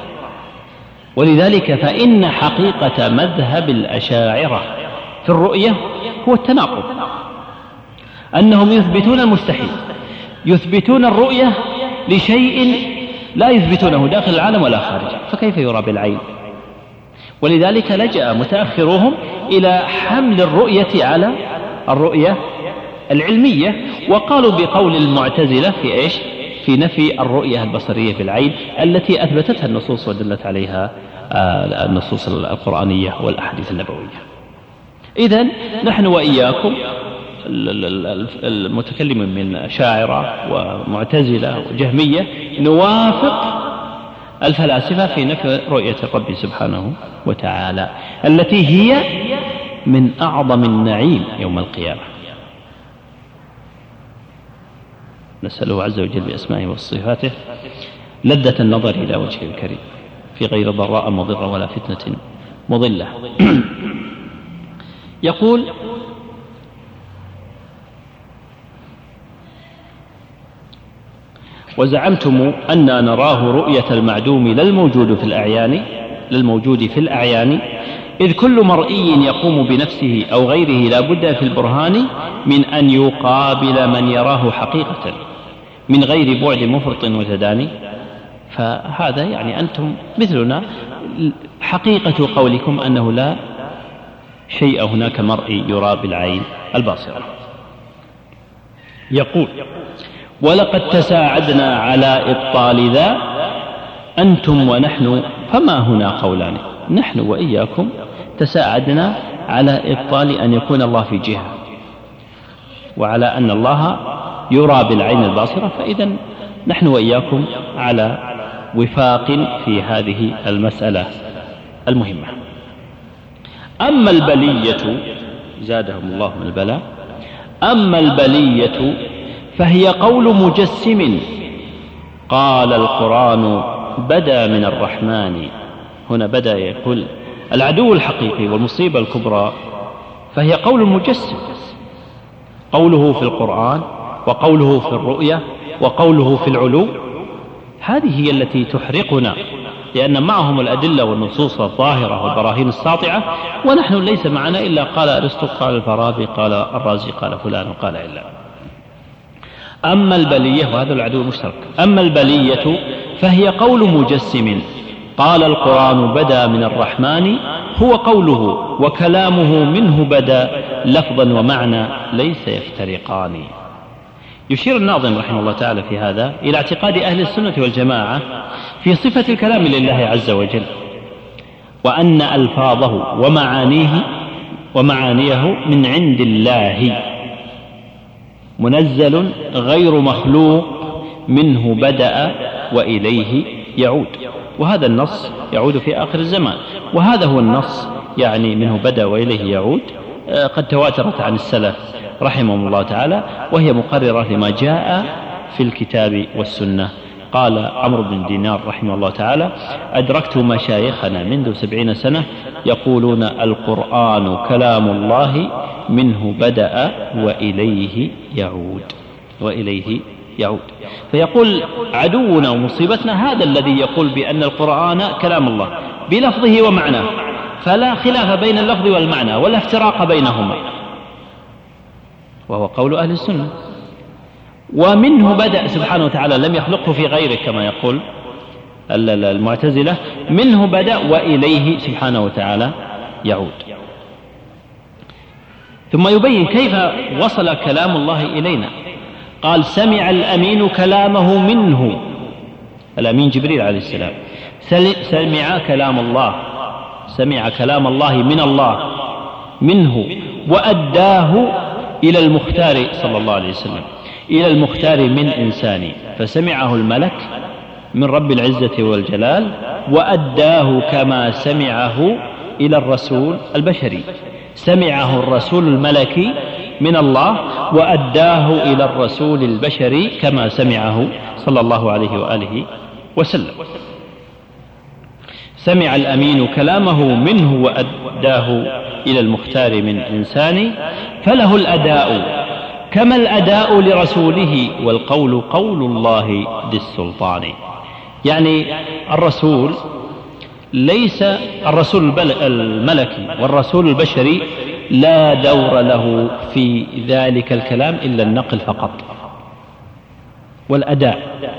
ولذلك فإن حقيقة مذهب الأشاعرة في الرؤية هو التناقض، أنهم يثبتون المستحيل، يثبتون الرؤية لشيء لا يثبتونه داخل العالم ولا خارجه، فكيف يرى بالعين؟ ولذلك لجأ متأخروهم إلى حمل الرؤية على الرؤية العلمية، وقالوا بقول المعتزلة في إيش؟ في نفي الرؤية البصرية بالعين التي أثبتتها النصوص ودلت عليها النصوص القرآنية والأحاديث النبوية. إذن نحن وإياكم المتكلمين من شاعرة ومعتزلة وجهمية نوافق الفلاسفة في نفي رؤية الرب سبحانه وتعالى التي هي من أعظم النعيم يوم القيامة. نسأله عز وجل بأسمائه وصفاته لذة النظر إلى وجهه الكريم في غير ضراء مضرة ولا فتنة مضلة. يقول: وزعمتم أننا نراه رؤية المعدوم للموجود في الأعيان، إذ كل مرئي يقوم بنفسه أو غيره لا بد في البرهان من أن يقابل من يراه حقيقة من غير بعد مفرط وتداني. فهذا يعني أنتم مثلنا، حقيقة قولكم أنه لا شيء هناك مرئي يرى بالعين الباصرة. يقول: ولقد تساعدنا على إبطال ذا أنتم ونحن، فما هنا قولان، نحن وإياكم تساعدنا على إبطال أن يكون الله في جهة وعلى أن الله يرى بالعين الباصرة، فإذا نحن وإياكم على وفاق في هذه المسألة المهمة. أما البلية، زادهم الله من البلاء، أما البلية فهي قول مجسم قال القرآن بدا من الرحمن. هنا بدا يقول العدو الحقيقي والمصيبة الكبرى، فهي قول مجسم، قوله في القرآن وقوله في الرؤية وقوله في العلو، هذه هي التي تحرقنا لأن معهم الأدلة والنصوص الظاهرة والبراهين الساطعة، ونحن ليس معنا إلا قال أرسطو، قال الفارابي، قال الرازي، قال فلان، وقال إلا. أما البلية، وهذا العدو المشترك، أما البلية فهي قول مجسم قال القرآن بدا من الرحمن، هو قوله وكلامه منه بدا لفظا ومعنى ليس يفترقان. يشير الناظم رحمه الله تعالى في هذا إلى اعتقاد أهل السنة والجماعة في صفة الكلام لله عز وجل، وأن ألفاظه ومعانيه من عند الله، منزل غير مخلوق، منه بدأ وإليه يعود. وهذا النص يعود في آخر الزمان، وهذا هو النص يعني منه بدأ وإليه يعود، قد تواترت عن السلف رحمهم الله تعالى، وهي مقررة لما جاء في الكتاب والسنة. قال عمرو بن دينار رحمه الله تعالى: أدركت مشايخنا منذ 70 سنة يقولون القرآن كلام الله منه بدأ وإليه يعود، وإليه يعود. فيقول عدونا ومصيبتنا هذا الذي يقول بأن القرآن كلام الله بلفظه ومعناه، فلا خلاف بين اللفظ والمعنى ولا افتراق بينهما، وهو قول أهل السنة. ومنه بدأ سبحانه وتعالى، لم يخلقه في غيره كما يقول المعتزلة، منه بدأ وإليه سبحانه وتعالى يعود. ثم يبين كيف وصل كلام الله إلينا. قال: سمع الأمين كلامه منه، الأمين جبريل عليه السلام سمع كلام الله، سمع كلام الله من الله منه، وأداه إلى المختار صلى الله عليه وسلم، إلى المختار من إنسان، فسمعه الملك من رب العزة والجلال، وأداه كما سمعه إلى الرسول البشري، سمعه الرسول الملكي من الله وأداه إلى الرسول البشري كما سمعه صلى الله عليه وآله وسلم. سمع الأمين كلامه منه وأداه إلى المختار من إنسان، فله الأداء كما الأداء لرسوله، والقول قول الله ذي السلطان. يعني الرسول ليس الرسول الملكي والرسول البشري لا دور له في ذلك الكلام إلا النقل فقط والأداء.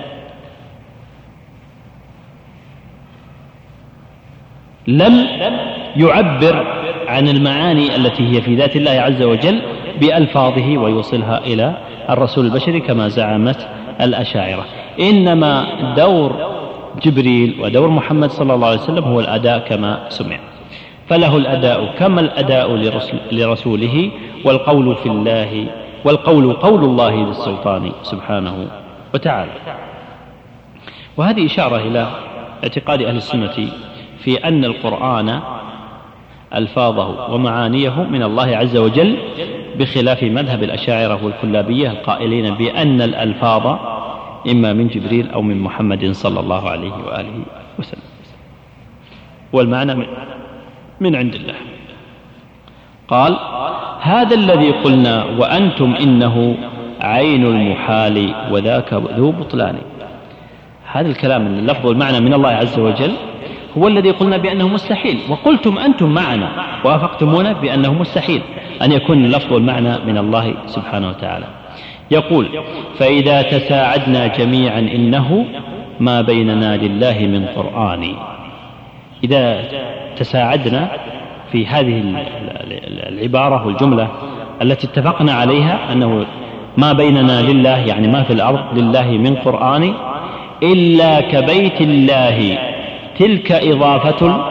لم يعبر عن المعاني التي هي في ذات الله عز وجل بألفاظه ويوصلها إلى الرسول البشري كما زعمت الأشاعرة، إنما دور جبريل ودور محمد صلى الله عليه وسلم هو الأداء كما سمع، فله الأداء كما الأداء لرسوله، والقول في الله، والقول قول الله ذي السلطان سبحانه وتعالى. وهذه إشارة إلى اعتقاد أهل السنة في أن القرآن ألفاظه ومعانيه من الله عز وجل، بخلاف مذهب الأشاعرة والكلابية القائلين بأن الألفاظ إما من جبريل أو من محمد صلى الله عليه وآله وسلم، والمعنى من عند الله. قال: هذا الذي قلنا وأنتم إنه عين المحال وذاك ذو بطلان. هذا الكلام من اللفظ والمعنى من الله عز وجل هو الذي قلنا بأنه مستحيل، وقلتم أنتم معنا وافقتمونا بأنه مستحيل أن يكون اللفظ والمعنى من الله سبحانه وتعالى. يقول: فإذا تساعدنا جميعا إنه ما بيننا لله من قرآن. إذا تساعدنا في هذه العبارة والجملة التي اتفقنا عليها أنه ما بيننا لله يعني ما في الأرض لله من قرآن، إلا كبيت الله، تلك إضافة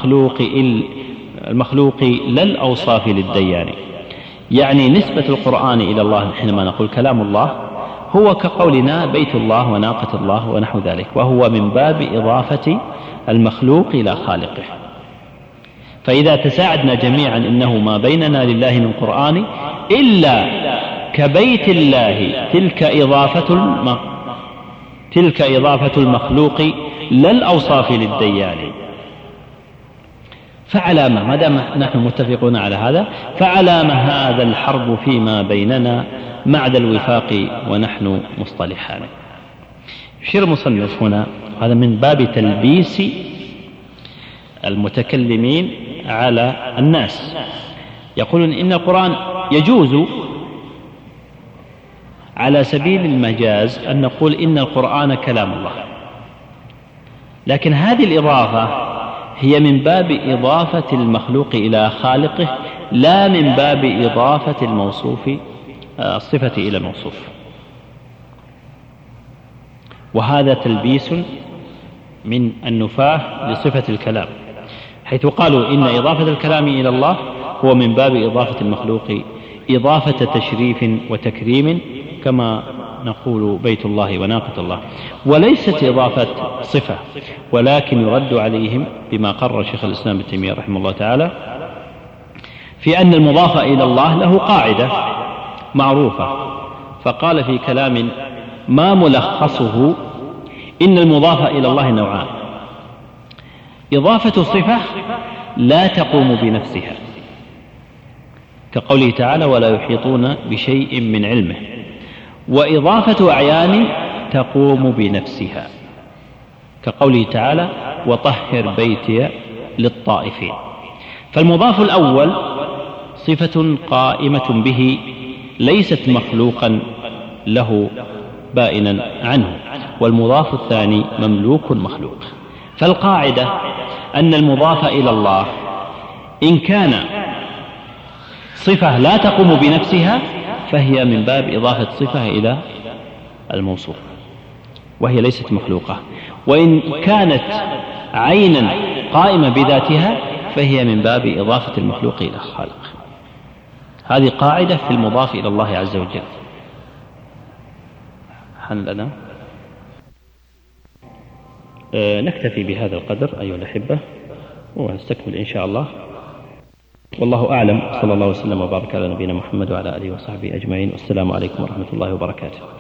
المخلوق لا الأوصاف للديان. يعني نسبة القرآن إلى الله حينما نقول كلام الله هو كقولنا بيت الله وناقة الله ونحو ذلك، وهو من باب إضافة المخلوق إلى خالقه. فإذا تساعدنا جميعا إنه ما بيننا لله من قرآن إلا كبيت الله، تلك إضافة المخلوق لا الأوصاف للديان. فعلامة ما دام نحن متفقون على هذا، فعلامة هذا الحرب فيما بيننا مع ذا الوفاق ونحن مصطلحان. يشير المصنف هنا هذا من باب تلبيس المتكلمين على الناس. يقولون إن القرآن يجوز على سبيل المجاز أن نقول إن القرآن كلام الله، لكن هذه الإضافة هي من باب إضافة المخلوق إلى خالقه، لا من باب إضافة الموصوف الصفة إلى الموصوف. وهذا تلبيس من النفاة لصفة الكلام، حيث قالوا إن إضافة الكلام إلى الله هو من باب إضافة المخلوق إضافة تشريف وتكريم، كما نقول بيت الله وناقة الله، وليست إضافة صفة، ولكن يرد عليهم بما قرر شيخ الإسلام ابن تيمية رحمه الله تعالى في أن المضاف إلى الله له قاعدة معروفة، فقال في كلام ما ملخصه إن المضاف إلى الله نوعان: إضافة صفة لا تقوم بنفسها كقوله تعالى ولا يحيطون بشيء من علمه، وإضافة أعيان تقوم بنفسها كقوله تعالى وطهر بيتي للطائفين. فالمضاف الأول صفة قائمة به ليست مخلوقا له بائنا عنه، والمضاف الثاني مملوك مخلوق. فالقاعدة أن المضاف إلى الله إن كان صفة لا تقوم بنفسها فهي من باب إضافة صفة إلى الموصوف وهي ليست مخلوقة، وإن كانت عينا قائمة بذاتها فهي من باب إضافة المخلوق إلى الخالق. هذه قاعدة في المضاف إلى الله عز وجل. حن لنا نكتفي بهذا القدر أيها الأحبة ونستكمل إن شاء الله، والله أعلم. صلى الله وسلم وبارك على نبينا محمد وعلى آله وصحبه أجمعين، والسلام عليكم ورحمة الله وبركاته.